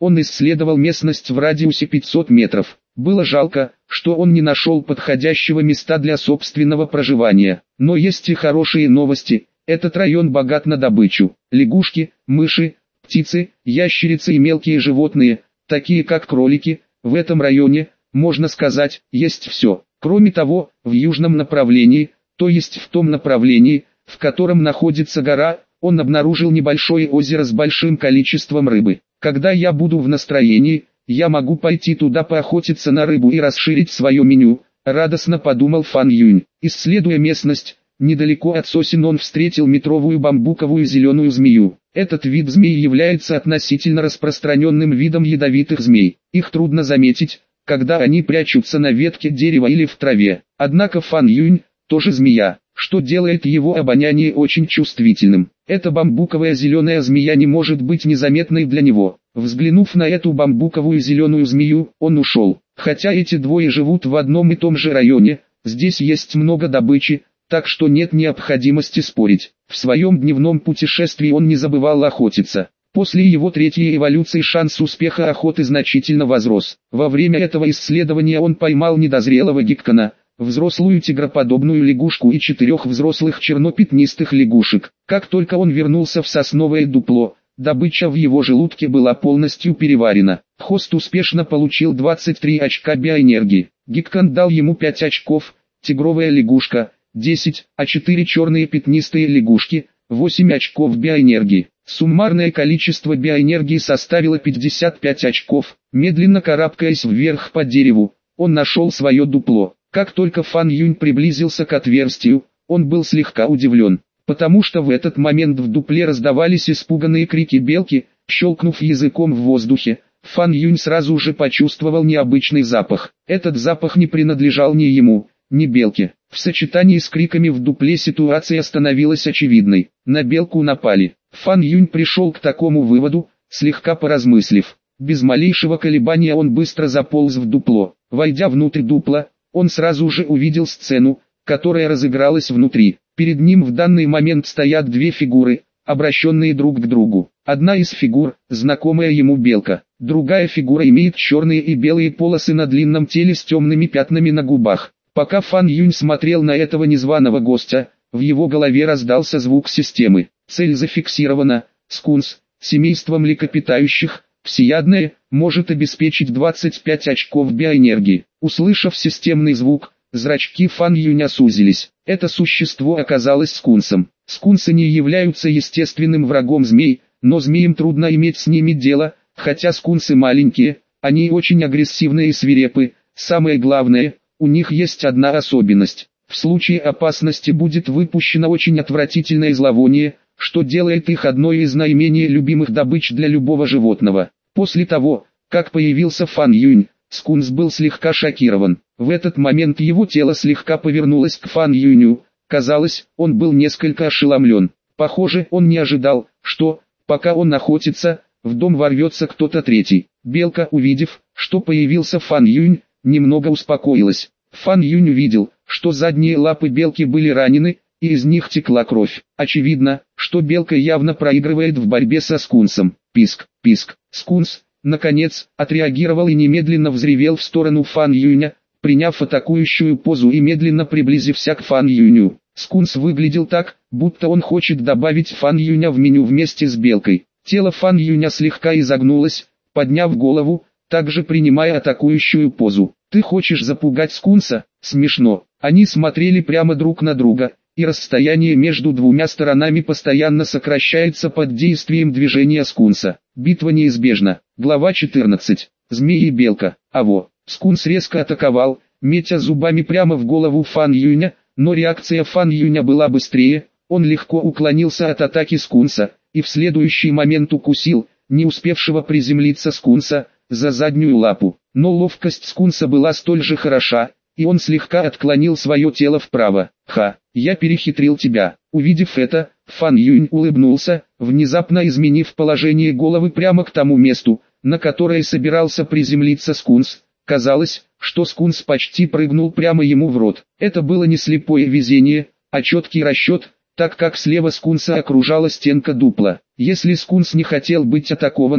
Он исследовал местность в радиусе 500 метров. Было жалко, что он не нашел подходящего места для собственного проживания. Но есть и хорошие новости. Этот район богат на добычу. Лягушки, мыши, птицы, ящерицы и мелкие животные, такие как кролики. В этом районе, можно сказать, есть все. Кроме того, в южном направлении, то есть в том направлении, в котором находится гора, он обнаружил небольшое озеро с большим количеством рыбы. Когда я буду в настроении, я могу пойти туда поохотиться на рыбу и расширить свое меню, радостно подумал Фан Юнь. Исследуя местность, недалеко от сосен он встретил метровую бамбуковую зеленую змею. Этот вид змей является относительно распространенным видом ядовитых змей. Их трудно заметить, когда они прячутся на ветке дерева или в траве. Однако Фан Юнь тоже змея, что делает его обоняние очень чувствительным. Эта бамбуковая зеленая змея не может быть незаметной для него. Взглянув на эту бамбуковую зеленую змею, он ушел. Хотя эти двое живут в одном и том же районе, здесь есть много добычи, так что нет необходимости спорить. В своем дневном путешествии он не забывал охотиться. После его третьей эволюции шанс успеха охоты значительно возрос. Во время этого исследования он поймал недозрелого гиккана, взрослую тигроподобную лягушку и 4 взрослых чернопятнистых лягушек. Как только он вернулся в сосновое дупло, добыча в его желудке была полностью переварена. Хост успешно получил 23 очка биоэнергии. Гиккан дал ему 5 очков, тигровая лягушка – 10, а 4 черные пятнистые лягушки – 8 очков биоэнергии. Суммарное количество биоэнергии составило 55 очков. Медленно карабкаясь вверх по дереву, он нашел свое дупло. Как только Фан Юнь приблизился к отверстию, он был слегка удивлен, потому что в этот момент в дупле раздавались испуганные крики белки. Щелкнув языком в воздухе, Фан Юнь сразу же почувствовал необычный запах. Этот запах не принадлежал ни ему, ни белке. В сочетании с криками в дупле ситуация становилась очевидной. На белку напали. Фан Юнь пришел к такому выводу, слегка поразмыслив. Без малейшего колебания он быстро заполз в дупло. Войдя внутрь дупла, он сразу же увидел сцену, которая разыгралась внутри. Перед ним в данный момент стоят две фигуры, обращенные друг к другу. Одна из фигур – знакомая ему белка. Другая фигура имеет черные и белые полосы на длинном теле с темными пятнами на губах. Пока Фан Юнь смотрел на этого незваного гостя, в его голове раздался звук системы. Цель зафиксирована. Скунс, семейство млекопитающих, всеядное, может обеспечить 25 очков биоэнергии. Услышав системный звук, зрачки Фан Юня сузились. Это существо оказалось скунсом. Скунсы не являются естественным врагом змей, но змеям трудно иметь с ними дело, хотя скунсы маленькие, они очень агрессивны и свирепы. Самое главное, у них есть одна особенность. В случае опасности будет выпущено очень отвратительное зловоние, что делает их одной из наименее любимых добыч для любого животного. После того, как появился Фан Юнь, скунс был слегка шокирован. В этот момент его тело слегка повернулось к Фан Юню. Казалось, он был несколько ошеломлен. Похоже, он не ожидал, что, пока он охотится, в дом ворвется кто-то третий. Белка, увидев, что появился Фан Юнь, немного успокоилась. Фан Юнь увидел, что задние лапы белки были ранены, и из них текла кровь. Очевидно, что белка явно проигрывает в борьбе со скунсом. Писк, писк. Скунс, наконец, отреагировал и немедленно взревел в сторону Фан Юня, приняв атакующую позу и медленно приблизився к Фан Юню. Скунс выглядел так, будто он хочет добавить Фан Юня в меню вместе с белкой. Тело Фан Юня слегка изогнулось, подняв голову, также принимая атакующую позу. «Ты хочешь запугать скунса?» Смешно. Они смотрели прямо друг на друга, и расстояние между двумя сторонами постоянно сокращается под действием движения скунса. Битва неизбежна. Глава 14. Змеи и белка. Аво. Скунс резко атаковал, метя зубами прямо в голову Фан Юня, но реакция Фан Юня была быстрее, он легко уклонился от атаки скунса, и в следующий момент укусил, не успевшего приземлиться скунса, за заднюю лапу. Но ловкость скунса была столь же хороша, и он слегка отклонил свое тело вправо. «Ха, я перехитрил тебя». Увидев это, Фан Юнь улыбнулся, внезапно изменив положение головы прямо к тому месту, на которое собирался приземлиться скунс. Казалось, что скунс почти прыгнул прямо ему в рот. Это было не слепое везение, а четкий расчет, так как слева скунса окружала стенка дупла. Если скунс не хотел быть атакованным,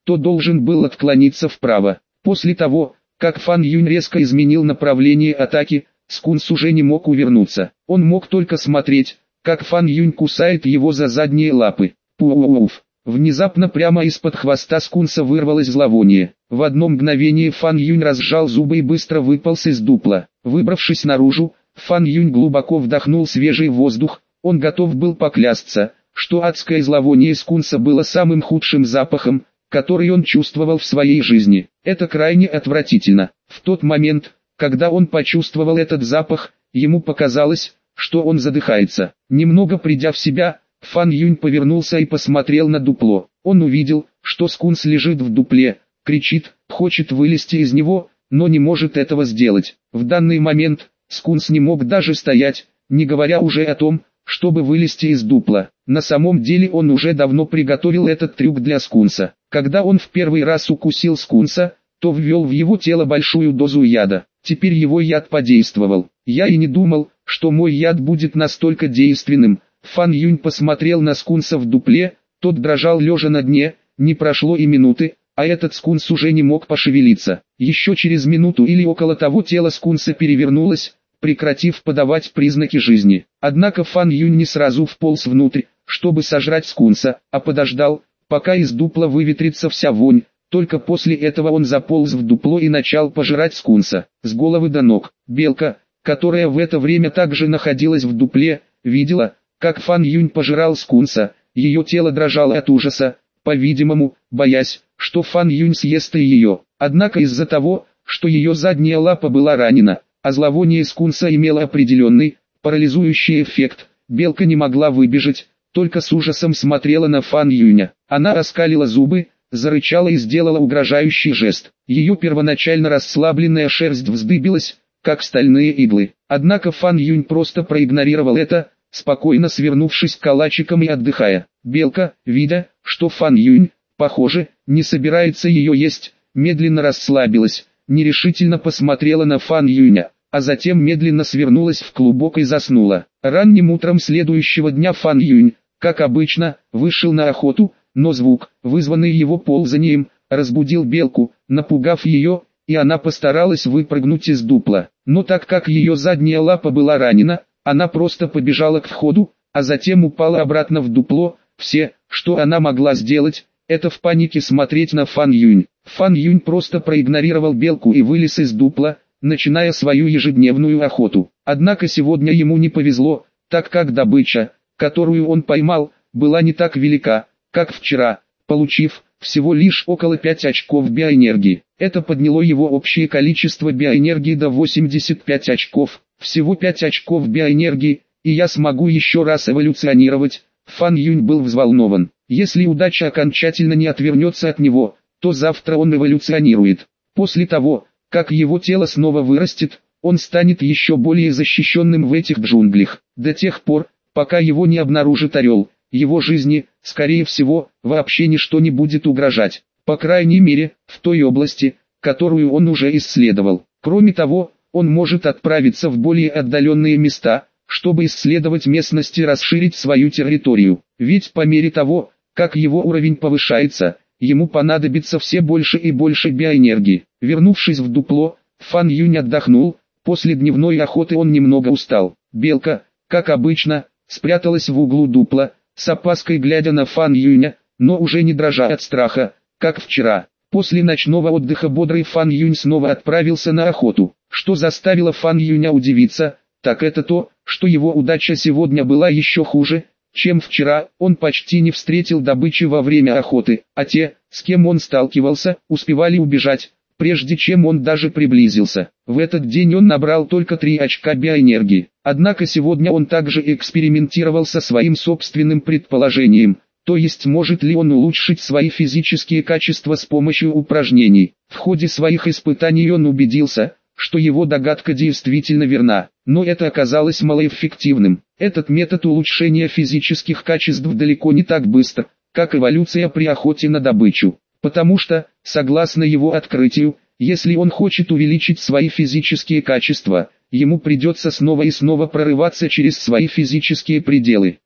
то должен был отклониться вправо. После того, как Фан Юнь резко изменил направление атаки, скунс уже не мог увернуться. Он мог только смотреть, как Фан Юнь кусает его за задние лапы. Пуф! Внезапно прямо из-под хвоста скунса вырвалось зловоние. В одно мгновение Фан Юнь разжал зубы и быстро выполз из дупла. Выбравшись наружу, Фан Юнь глубоко вдохнул свежий воздух. Он готов был поклясться, что адское зловоние скунса было самым худшим запахом, который он чувствовал в своей жизни. Это крайне отвратительно. В тот момент, когда он почувствовал этот запах, ему показалось, что он задыхается. Немного придя в себя, Фан Юнь повернулся и посмотрел на дупло. Он увидел, что скунс лежит в дупле, кричит, хочет вылезти из него, но не может этого сделать. В данный момент, скунс не мог даже стоять, не говоря уже о том, чтобы вылезти из дупла. На самом деле он уже давно приготовил этот трюк для скунса. Когда он в первый раз укусил скунса, то ввел в его тело большую дозу яда. Теперь его яд подействовал. Я и не думал, что мой яд будет настолько действенным. Фан Юнь посмотрел на скунса в дупле, тот дрожал лежа на дне, не прошло и минуты, а этот скунс уже не мог пошевелиться. Еще через минуту или около того тело скунса перевернулось, прекратив подавать признаки жизни. Однако Фан Юнь не сразу вполз внутрь, чтобы сожрать скунса, а подождал, пока из дупла выветрится вся вонь. Только после этого он заполз в дупло и начал пожирать скунса. С головы до ног. Белка, которая в это время также находилась в дупле, видела, как Фан Юнь пожирал скунса. Ее тело дрожало от ужаса, по-видимому, боясь, что Фан Юнь съест и ее. Однако из-за того, что ее задняя лапа была ранена, а зловоние скунса имело определенный, парализующий эффект, белка не могла выбежать, только с ужасом смотрела на Фан Юня. Она оскалила зубы, зарычала и сделала угрожающий жест. Ее первоначально расслабленная шерсть вздыбилась, как стальные иглы. Однако Фан Юнь просто проигнорировал это, спокойно свернувшись калачиком и отдыхая. Белка, видя, что Фан Юнь, похоже, не собирается ее есть, медленно расслабилась, нерешительно посмотрела на Фан Юня, а затем медленно свернулась в клубок и заснула. Ранним утром следующего дня Фан Юнь, как обычно, вышел на охоту, но звук, вызванный его ползанием, разбудил белку, напугав ее, и она постаралась выпрыгнуть из дупла. Но так как ее задняя лапа была ранена, она просто побежала к входу, а затем упала обратно в дупло. Все, что она могла сделать, это в панике смотреть на Фан Юнь. Фан Юнь просто проигнорировал белку и вылез из дупла, начиная свою ежедневную охоту. Однако сегодня ему не повезло, так как добыча, которую он поймал, была не так велика, как вчера, получив всего лишь около 5 очков биоэнергии. Это подняло его общее количество биоэнергии до 85 очков, всего 5 очков биоэнергии, и я смогу еще раз эволюционировать. Фан Юнь был взволнован. Если удача окончательно не отвернется от него, то завтра он эволюционирует. После того, как его тело снова вырастет, он станет еще более защищенным в этих джунглях. До тех пор, пока его не обнаружит орел, его жизни, скорее всего, вообще ничто не будет угрожать. По крайней мере, в той области, которую он уже исследовал. Кроме того, он может отправиться в более отдаленные места, чтобы исследовать местности и расширить свою территорию. Ведь по мере того, как его уровень повышается, ему понадобится все больше и больше биоэнергии. Вернувшись в дупло, Фан Юнь отдохнул, после дневной охоты он немного устал. Белка, как обычно, спряталась в углу дупла, с опаской глядя на Фан Юня, но уже не дрожа от страха, как вчера. После ночного отдыха бодрый Фан Юнь снова отправился на охоту. Что заставило Фан Юня удивиться, так это то, что его удача сегодня была еще хуже, чем вчера. Он почти не встретил добычи во время охоты, а те, с кем он сталкивался, успевали убежать, прежде чем он даже приблизился. В этот день он набрал только 3 очка биоэнергии. Однако сегодня он также экспериментировал со своим собственным предположением, то есть может ли он улучшить свои физические качества с помощью упражнений. В ходе своих испытаний он убедился, что его догадка действительно верна, но это оказалось малоэффективным. Этот метод улучшения физических качеств далеко не так быстр, как эволюция при охоте на добычу, потому что, согласно его открытию, если он хочет увеличить свои физические качества, ему придется снова и снова прорываться через свои физические пределы.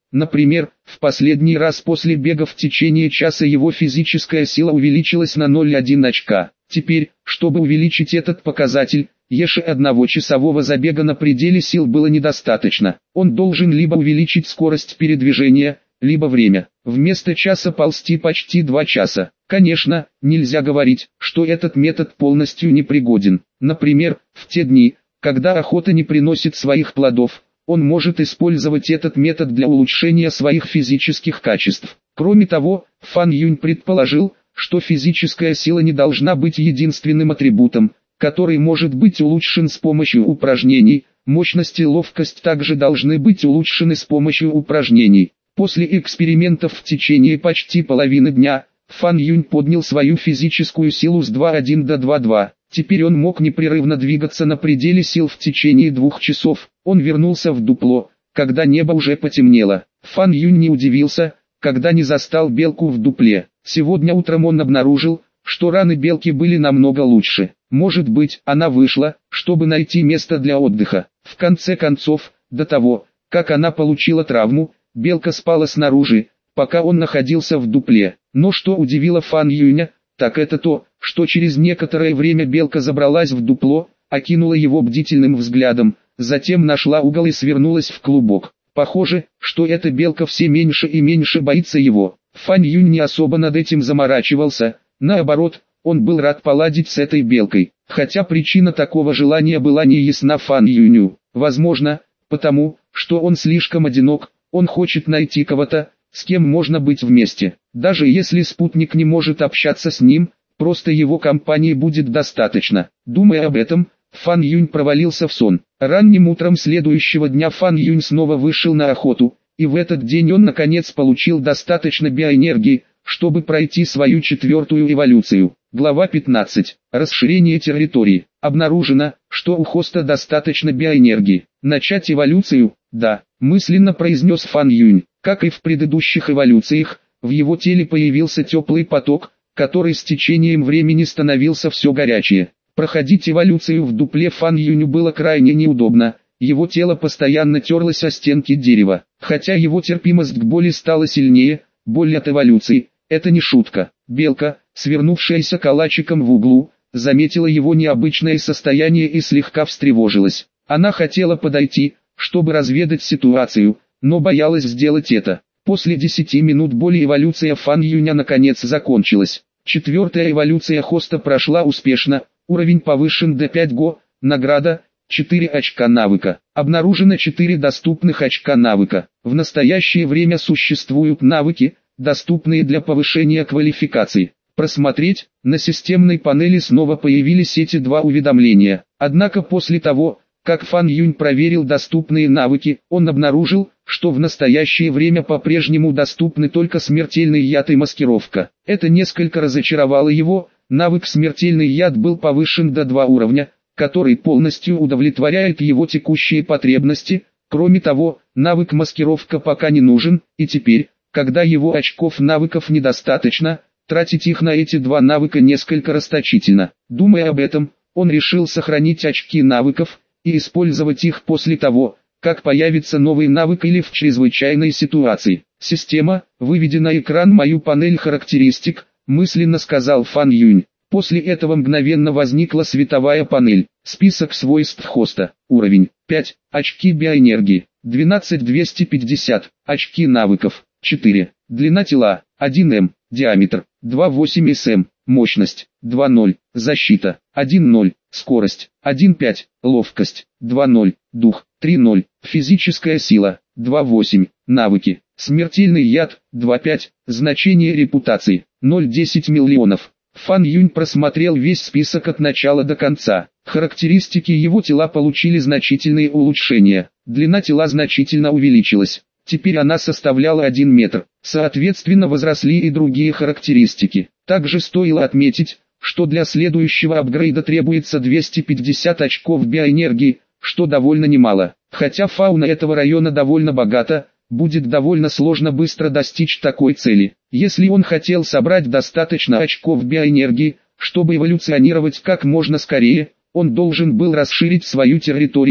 Например, в последний раз после бега в течение часа его физическая сила увеличилась на 0,1 очка. Теперь, чтобы увеличить этот показатель, Еше одного часового забега на пределе сил было недостаточно. Он должен либо увеличить скорость передвижения, либо время. Вместо часа ползти почти 2 часа. Конечно, нельзя говорить, что этот метод полностью непригоден. Например, в те дни, когда охота не приносит своих плодов, он может использовать этот метод для улучшения своих физических качеств. Кроме того, Фан Юнь предположил, что физическая сила не должна быть единственным атрибутом, который может быть улучшен с помощью упражнений. Мощность и ловкость также должны быть улучшены с помощью упражнений. После экспериментов в течение почти половины дня, Фан Юнь поднял свою физическую силу с 2,1 до 2,2. Теперь он мог непрерывно двигаться на пределе сил в течение 2 часов. Он вернулся в дупло, когда небо уже потемнело. Фан Юнь не удивился, когда не застал белку в дупле. Сегодня утром он обнаружил, что раны белки были намного лучше. Может быть, она вышла, чтобы найти место для отдыха. В конце концов, до того, как она получила травму, белка спала снаружи, пока он находился в дупле. Но что удивило Фан Юня, так это то, что через некоторое время белка забралась в дупло, окинула его бдительным взглядом, затем нашла угол и свернулась в клубок. Похоже, что эта белка все меньше и меньше боится его. Фан Юнь не особо над этим заморачивался, наоборот, он был рад поладить с этой белкой. Хотя причина такого желания была не ясна Фан Юню. Возможно, потому, что он слишком одинок, он хочет найти кого-то, с кем можно быть вместе. Даже если спутник не может общаться с ним, просто его компании будет достаточно. Думая об этом, Фан Юнь провалился в сон. Ранним утром следующего дня Фан Юнь снова вышел на охоту, и в этот день он наконец получил достаточно биоэнергии, чтобы пройти свою 4-ю эволюцию. Глава 15. Расширение территории. Обнаружено, что у хоста достаточно биоэнергии. Начать эволюцию? Да, мысленно произнес Фан Юнь. Как и в предыдущих эволюциях, в его теле появился теплый поток, который с течением времени становился все горячее. Проходить эволюцию в дупле Фан Юню было крайне неудобно, его тело постоянно терлось о стенки дерева. Хотя его терпимость к боли стала сильнее, боль от эволюции – это не шутка. Белка, свернувшаяся калачиком в углу, заметила его необычное состояние и слегка встревожилась. Она хотела подойти, чтобы разведать ситуацию, но боялась сделать это. После 10 минут боли эволюция Фан Юня наконец закончилась. 4-я эволюция хоста прошла успешно, уровень повышен до 5 го, награда – 4 очка навыка. Обнаружено 4 доступных очка навыка. В настоящее время существуют навыки, доступные для повышения квалификации. Просмотреть, на системной панели снова появились эти 2 уведомления. Однако после того, как Фан Юнь проверил доступные навыки, он обнаружил, что в настоящее время по-прежнему доступны только смертельный яд и маскировка. Это несколько разочаровало его, навык смертельный яд был повышен до 2 уровня, который полностью удовлетворяет его текущие потребности. Кроме того, навык маскировка пока не нужен, и теперь, когда его очков навыков недостаточно, тратить их на эти 2 навыка несколько расточительно. Думая об этом, он решил сохранить очки навыков и использовать их после того, как появится новый навык или в чрезвычайной ситуации. Система, выведи на экран мою панель характеристик, мысленно сказал Фан Юнь. После этого мгновенно возникла световая панель. Список свойств хоста. Уровень 5, очки биоэнергии 12250, очки навыков 4, длина тела 1 м, диаметр 2,8 см, мощность 2,0, защита 1,0, скорость 1,5, ловкость 2,0, дух 3,0, физическая сила 2,8, навыки, смертельный яд 2,5, значение репутации 0,10 миллионов. Фан Юнь просмотрел весь список от начала до конца. Характеристики его тела получили значительные улучшения. Длина тела значительно увеличилась. Теперь она составляла 1 метр. Соответственно возросли и другие характеристики. Также стоило отметить, что для следующего апгрейда требуется 250 очков биоэнергии, что довольно немало. Хотя фауна этого района довольно богата, будет довольно сложно быстро достичь такой цели. Если он хотел собрать достаточно очков биоэнергии, чтобы эволюционировать как можно скорее, он должен был расширить свою территорию,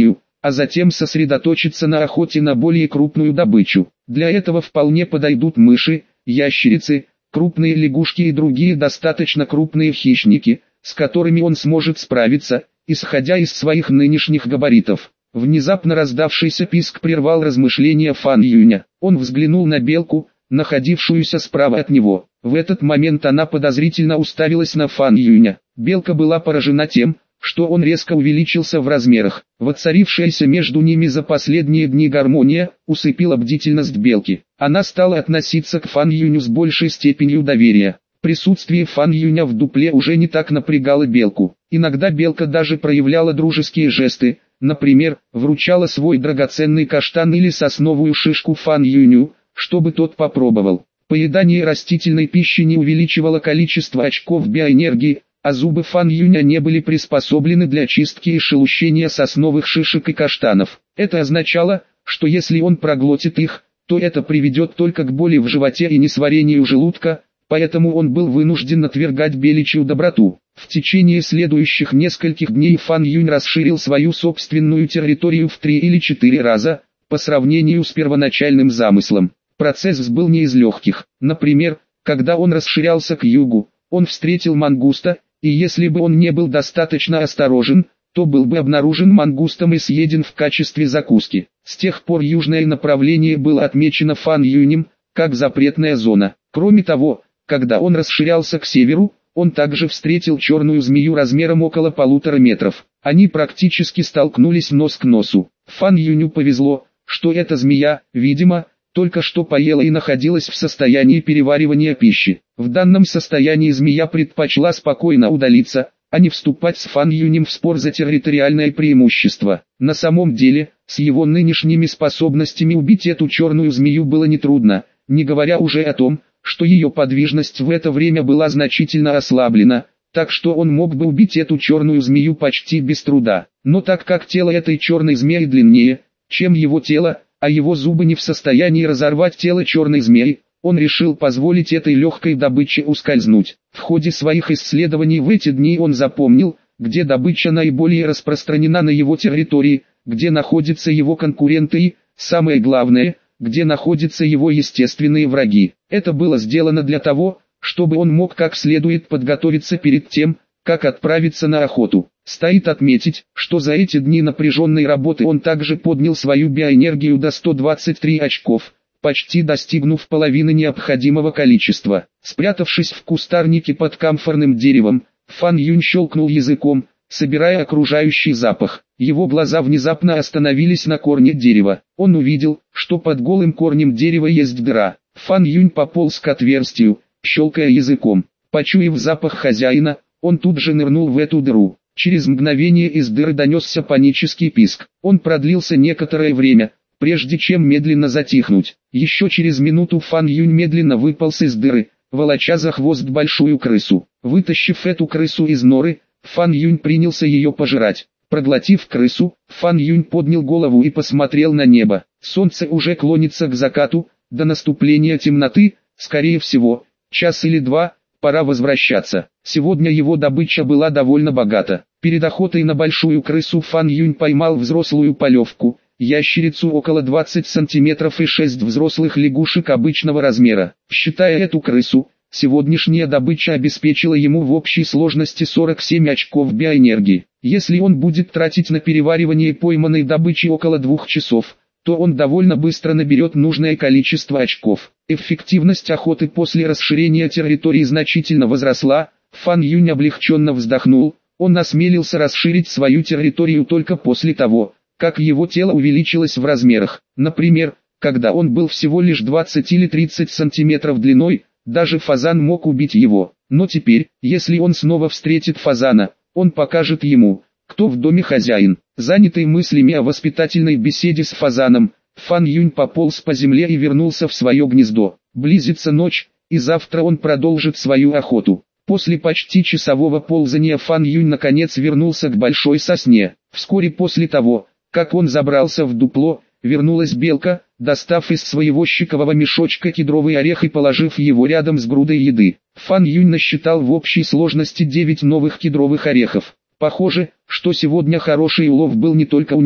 а затем сосредоточиться на охоте на более крупную добычу. Для этого вполне подойдут мыши, ящерицы, крупные лягушки и другие достаточно крупные хищники, с которыми он сможет справиться, исходя из своих нынешних габаритов. Внезапно раздавшийся писк прервал размышления Фан Юня. Он взглянул на белку, находившуюся справа от него. В этот момент она подозрительно уставилась на Фан Юня. Белка была поражена тем, что он резко увеличился в размерах. Воцарившаяся между ними за последние дни гармония усыпила бдительность белки. Она стала относиться к Фан Юню с большей степенью доверия. Присутствие Фан Юня в дупле уже не так напрягало белку. Иногда белка даже проявляла дружеские жесты, например, вручала свой драгоценный каштан или сосновую шишку Фан Юню, чтобы тот попробовал. Поедание растительной пищи не увеличивало количество очков биоэнергии, а зубы Фан Юня не были приспособлены для чистки и шелушения сосновых шишек и каштанов. Это означало, что если он проглотит их, то это приведет только к боли в животе и несварению желудка, поэтому он был вынужден отвергать беличью доброту. В течение следующих нескольких дней Фан Юнь расширил свою собственную территорию в 3 или 4 раза, по сравнению с первоначальным замыслом. Процесс был не из легких. Например, когда он расширялся к югу, он встретил мангуста, и если бы он не был достаточно осторожен, то был бы обнаружен мангустом и съеден в качестве закуски. С тех пор южное направление было отмечено Фан Юнем, как запретная зона. Кроме того, когда он расширялся к северу, он также встретил черную змею размером около 1,5 метров. Они практически столкнулись нос к носу. Фан Юню повезло, что эта змея, видимо, только что поела и находилась в состоянии переваривания пищи. В данном состоянии змея предпочла спокойно удалиться, а не вступать с Фан Юнем в спор за территориальное преимущество. На самом деле, с его нынешними способностями убить эту черную змею было нетрудно, не говоря уже о том, что ее подвижность в это время была значительно ослаблена, так что он мог бы убить эту черную змею почти без труда. Но так как тело этой черной змеи длиннее, чем его тело, а его зубы не в состоянии разорвать тело черной змеи, он решил позволить этой легкой добыче ускользнуть. В ходе своих исследований в эти дни он запомнил, где добыча наиболее распространена на его территории, где находятся его конкуренты и, самое главное, где находятся его естественные враги. Это было сделано для того, чтобы он мог как следует подготовиться перед тем, как отправиться на охоту. Стоит отметить, что за эти дни напряженной работы он также поднял свою биоэнергию до 123 очков, почти достигнув половины необходимого количества. Спрятавшись в кустарнике под камфорным деревом, Фан Юнь щелкнул языком, собирая окружающий запах. Его глаза внезапно остановились на корне дерева. Он увидел, что под голым корнем дерева есть дыра. Фан Юнь пополз к отверстию, щелкая языком. Почуяв запах хозяина, он тут же нырнул в эту дыру. Через мгновение из дыры донесся панический писк. Он продлился некоторое время, прежде чем медленно затихнуть. Еще через минуту Фан Юнь медленно выполз из дыры, волоча за хвост большую крысу. Вытащив эту крысу из норы, Фан Юнь принялся ее пожирать. Проглотив крысу, Фан Юнь поднял голову и посмотрел на небо. Солнце уже клонится к закату, до наступления темноты, скорее всего, час или два, пора возвращаться. Сегодня его добыча была довольно богата. Перед охотой на большую крысу Фан Юнь поймал взрослую полевку, ящерицу около 20 сантиметров и 6 взрослых лягушек обычного размера. Считая эту крысу, сегодняшняя добыча обеспечила ему в общей сложности 47 очков биоэнергии. Если он будет тратить на переваривание пойманной добычи около 2 часов, то он довольно быстро наберет нужное количество очков. Эффективность охоты после расширения территории значительно возросла. Фан Юнь облегченно вздохнул. Он осмелился расширить свою территорию только после того, как его тело увеличилось в размерах. Например, когда он был всего лишь 20 или 30 сантиметров длиной, даже фазан мог убить его. Но теперь, если он снова встретит фазана, он покажет ему, кто в доме хозяин. Занятый мыслями о воспитательной беседе с фазаном, Фан Юнь пополз по земле и вернулся в свое гнездо. Близится ночь, и завтра он продолжит свою охоту. После почти часового ползания Фан Юнь наконец вернулся к большой сосне. Вскоре после того, как он забрался в дупло, вернулась белка, достав из своего щикового мешочка кедровый орех и положив его рядом с грудой еды. Фан Юнь насчитал в общей сложности 9 новых кедровых орехов. Похоже, что сегодня хороший улов был не только у него,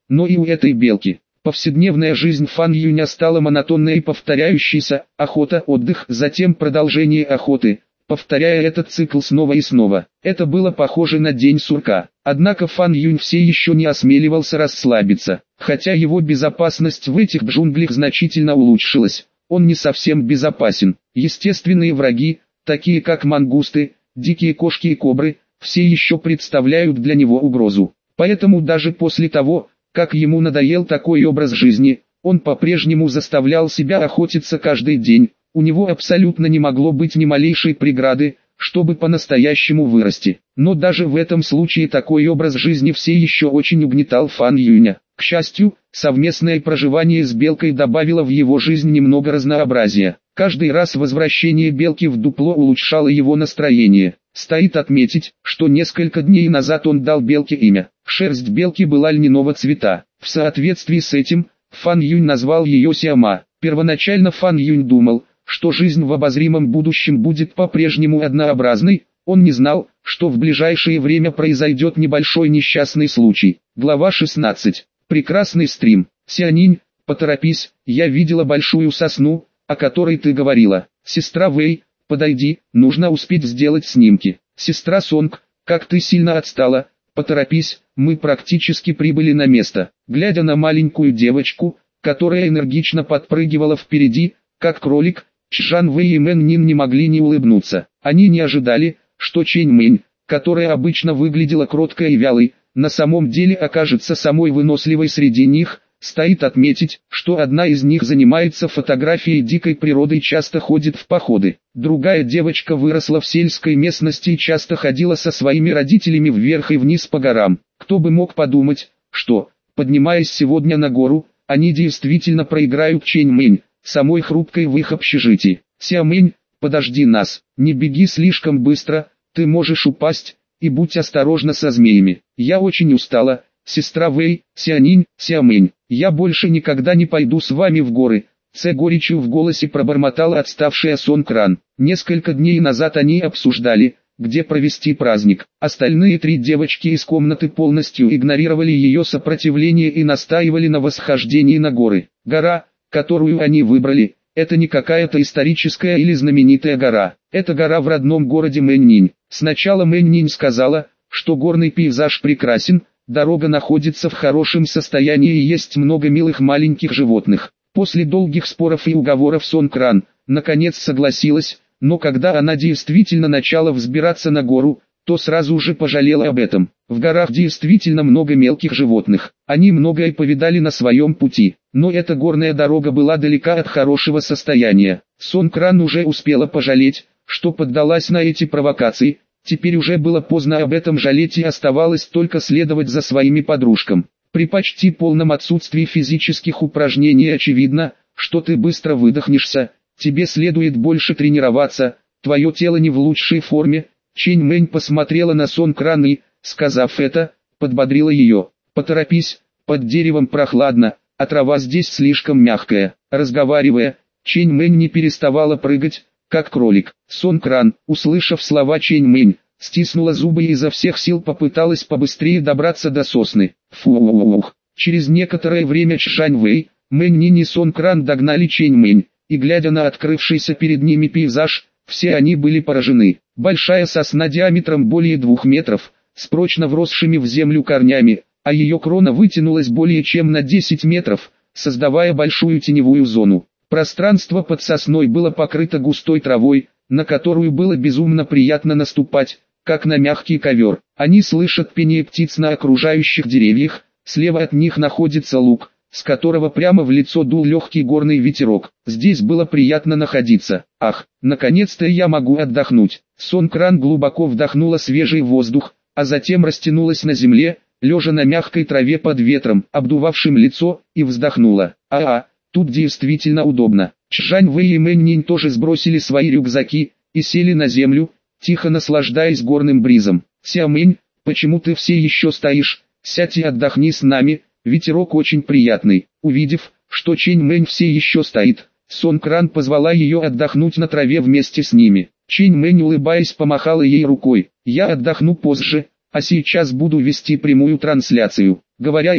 но и у этой белки. Повседневная жизнь Фан Юня стала монотонной и повторяющейся: охота, отдых, затем продолжение охоты, повторяя этот цикл снова и снова. Это было похоже на день сурка. Однако Фан Юнь все еще не осмеливался расслабиться. Хотя его безопасность в этих джунглях значительно улучшилась, он не совсем безопасен. Естественные враги, такие как мангусты, дикие кошки и кобры, все еще представляют для него угрозу. Поэтому даже после того, как ему надоел такой образ жизни, он по-прежнему заставлял себя охотиться каждый день. У него абсолютно не могло быть ни малейшей преграды, чтобы по-настоящему вырасти. Но даже в этом случае такой образ жизни все еще очень угнетал Фан Юня. К счастью, совместное проживание с белкой добавило в его жизнь немного разнообразия. Каждый раз возвращение белки в дупло улучшало его настроение. Стоит отметить, что несколько дней назад он дал белке имя. Шерсть белки была льняного цвета. В соответствии с этим, Фан Юнь назвал ее Сиама. Первоначально Фан Юнь думал, что жизнь в обозримом будущем будет по-прежнему однообразной. Он не знал, что в ближайшее время произойдет небольшой несчастный случай. Глава 16. Прекрасный стрим. Сянинь, поторопись, я видела большую сосну, о которой ты говорила. Сестра Вэй, подойди, нужно успеть сделать снимки. Сестра Сонг, как ты сильно отстала, поторопись, мы практически прибыли на место. Глядя на маленькую девочку, которая энергично подпрыгивала впереди, как кролик, Чжан Вэй и Мэн Нин не могли не улыбнуться. Они не ожидали, что Чэнь Мэнь, которая обычно выглядела кроткой и вялой, на самом деле окажется самой выносливой среди них. Стоит отметить, что одна из них занимается фотографией дикой природы и часто ходит в походы. Другая девочка выросла в сельской местности и часто ходила со своими родителями вверх и вниз по горам. Кто бы мог подумать, что, поднимаясь сегодня на гору, они действительно проиграют Чэнь Мэнь, самой хрупкой в их общежитии. Ся Мэнь, подожди нас, не беги слишком быстро, ты можешь упасть, и будь осторожна со змеями. Я очень устала. Сестра Вэй, Сянинь, Сямэнь, я больше никогда не пойду с вами в горы. С горечью в голосе пробормотала отставшая Сон Кран. Несколько дней назад они обсуждали, где провести праздник. Остальные три девочки из комнаты полностью игнорировали ее сопротивление и настаивали на восхождении на горы. Гора, которую они выбрали, это не какая-то историческая или знаменитая гора. Это гора в родном городе Мэннинь. Сначала Мэннинь сказала, что горный пейзаж прекрасен, дорога находится в хорошем состоянии и есть много милых маленьких животных. После долгих споров и уговоров Сон Кран, наконец согласилась, но когда она действительно начала взбираться на гору, то сразу же пожалела об этом. В горах действительно много мелких животных. Они многое повидали на своем пути, но эта горная дорога была далека от хорошего состояния. Сон Кран уже успела пожалеть, что поддалась на эти провокации. Теперь уже было поздно об этом жалеть и оставалось только следовать за своими подружкам. При почти полном отсутствии физических упражнений очевидно, что ты быстро выдохнешься, тебе следует больше тренироваться, твое тело не в лучшей форме. Чэнь Мэнь посмотрела на Сон Кран и, сказав это, подбодрила ее. Поторопись, под деревом прохладно, а трава здесь слишком мягкая. Разговаривая, Чэнь Мэнь не переставала прыгать, как кролик. Сон Кран, услышав слова Чэнь Мэнь, стиснула зубы и изо всех сил попыталась побыстрее добраться до сосны. Фух. Через некоторое время Чжань Вэй, Мэнь Нин и Сон Кран догнали Чэнь Мэнь, и глядя на открывшийся перед ними пейзаж, все они были поражены. Большая сосна диаметром более 2 метров, с прочно вросшими в землю корнями, а ее крона вытянулась более чем на 10 метров, создавая большую теневую зону. Пространство под сосной было покрыто густой травой, на которую было безумно приятно наступать, как на мягкий ковер. Они слышат пение птиц на окружающих деревьях, слева от них находится луг, с которого прямо в лицо дул легкий горный ветерок. Здесь было приятно находиться. Ах, наконец-то я могу отдохнуть. Сон Кран глубоко вдохнула свежий воздух, а затем растянулась на земле, лежа на мягкой траве под ветром, обдувавшим лицо, и вздохнула. Тут действительно удобно. Чжань Вэй и Мэнь Нинь тоже сбросили свои рюкзаки и сели на землю, тихо наслаждаясь горным бризом. Ся Мэнь, почему ты все еще стоишь? Сядь и отдохни с нами, ветерок очень приятный. Увидев, что Чэнь Мэнь все еще стоит, Сон Кран позвала ее отдохнуть на траве вместе с ними. Чэнь Мэнь, улыбаясь, помахала ей рукой. Я отдохну позже, а сейчас буду вести прямую трансляцию. Говоря это,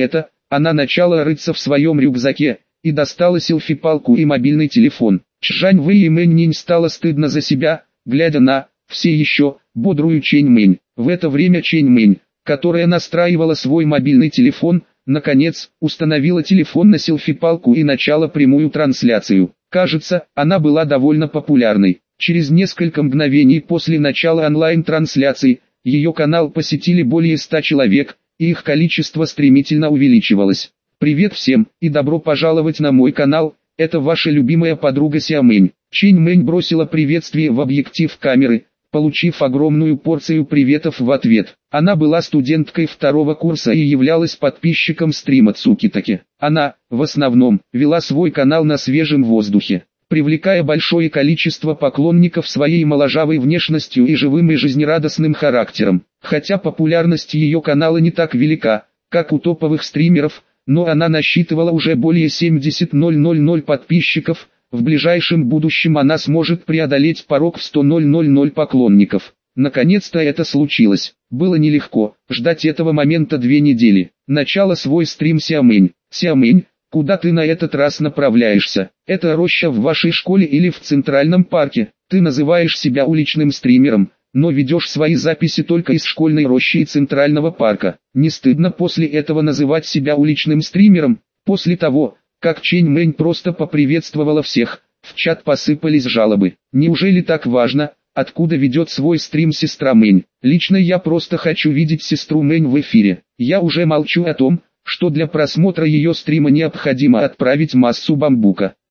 Она начала рыться в своем рюкзаке и достала селфи-палку и мобильный телефон. Чжань Вэй и Мэнь Нинь стало стыдно за себя, глядя на все еще бодрую Чэнь Мэнь. В это время Чэнь Мэнь, которая настраивала свой мобильный телефон, наконец, установила телефон на селфи-палку и начала прямую трансляцию. Кажется, она была довольно популярной. Через несколько мгновений после начала онлайн-трансляции, ее канал посетили более 100 человек, и их количество стремительно увеличивалось. Привет всем, и добро пожаловать на мой канал, это ваша любимая подруга Ся Мэнь. Чэнь Мэнь бросила приветствие в объектив камеры, получив огромную порцию приветов в ответ. Она была студенткой второго курса и являлась подписчиком стрима Цукитаки. Она, в основном, вела свой канал на свежем воздухе, привлекая большое количество поклонников своей моложавой внешностью и живым и жизнерадостным характером. Хотя популярность ее канала не так велика, как у топовых стримеров, но она насчитывала уже более 70 000 подписчиков. В ближайшем будущем она сможет преодолеть порог в 100 000 поклонников. Наконец-то это случилось. Было нелегко ждать этого момента 2 недели. Начало свой стрим Ся Мэнь. Ся Мэнь, куда ты на этот раз направляешься? Это роща в вашей школе или в Центральном парке? Ты называешь себя уличным стримером, но ведешь свои записи только из школьной рощи и Центрального парка. Не стыдно после этого называть себя уличным стримером? После того, как Чэнь Мэнь просто поприветствовала всех, в чат посыпались жалобы. Неужели так важно, откуда ведет свой стрим сестра Мэнь? Лично я просто хочу видеть сестру Мэнь в эфире. Я уже молчу о том, что для просмотра ее стрима необходимо отправить массу бамбука.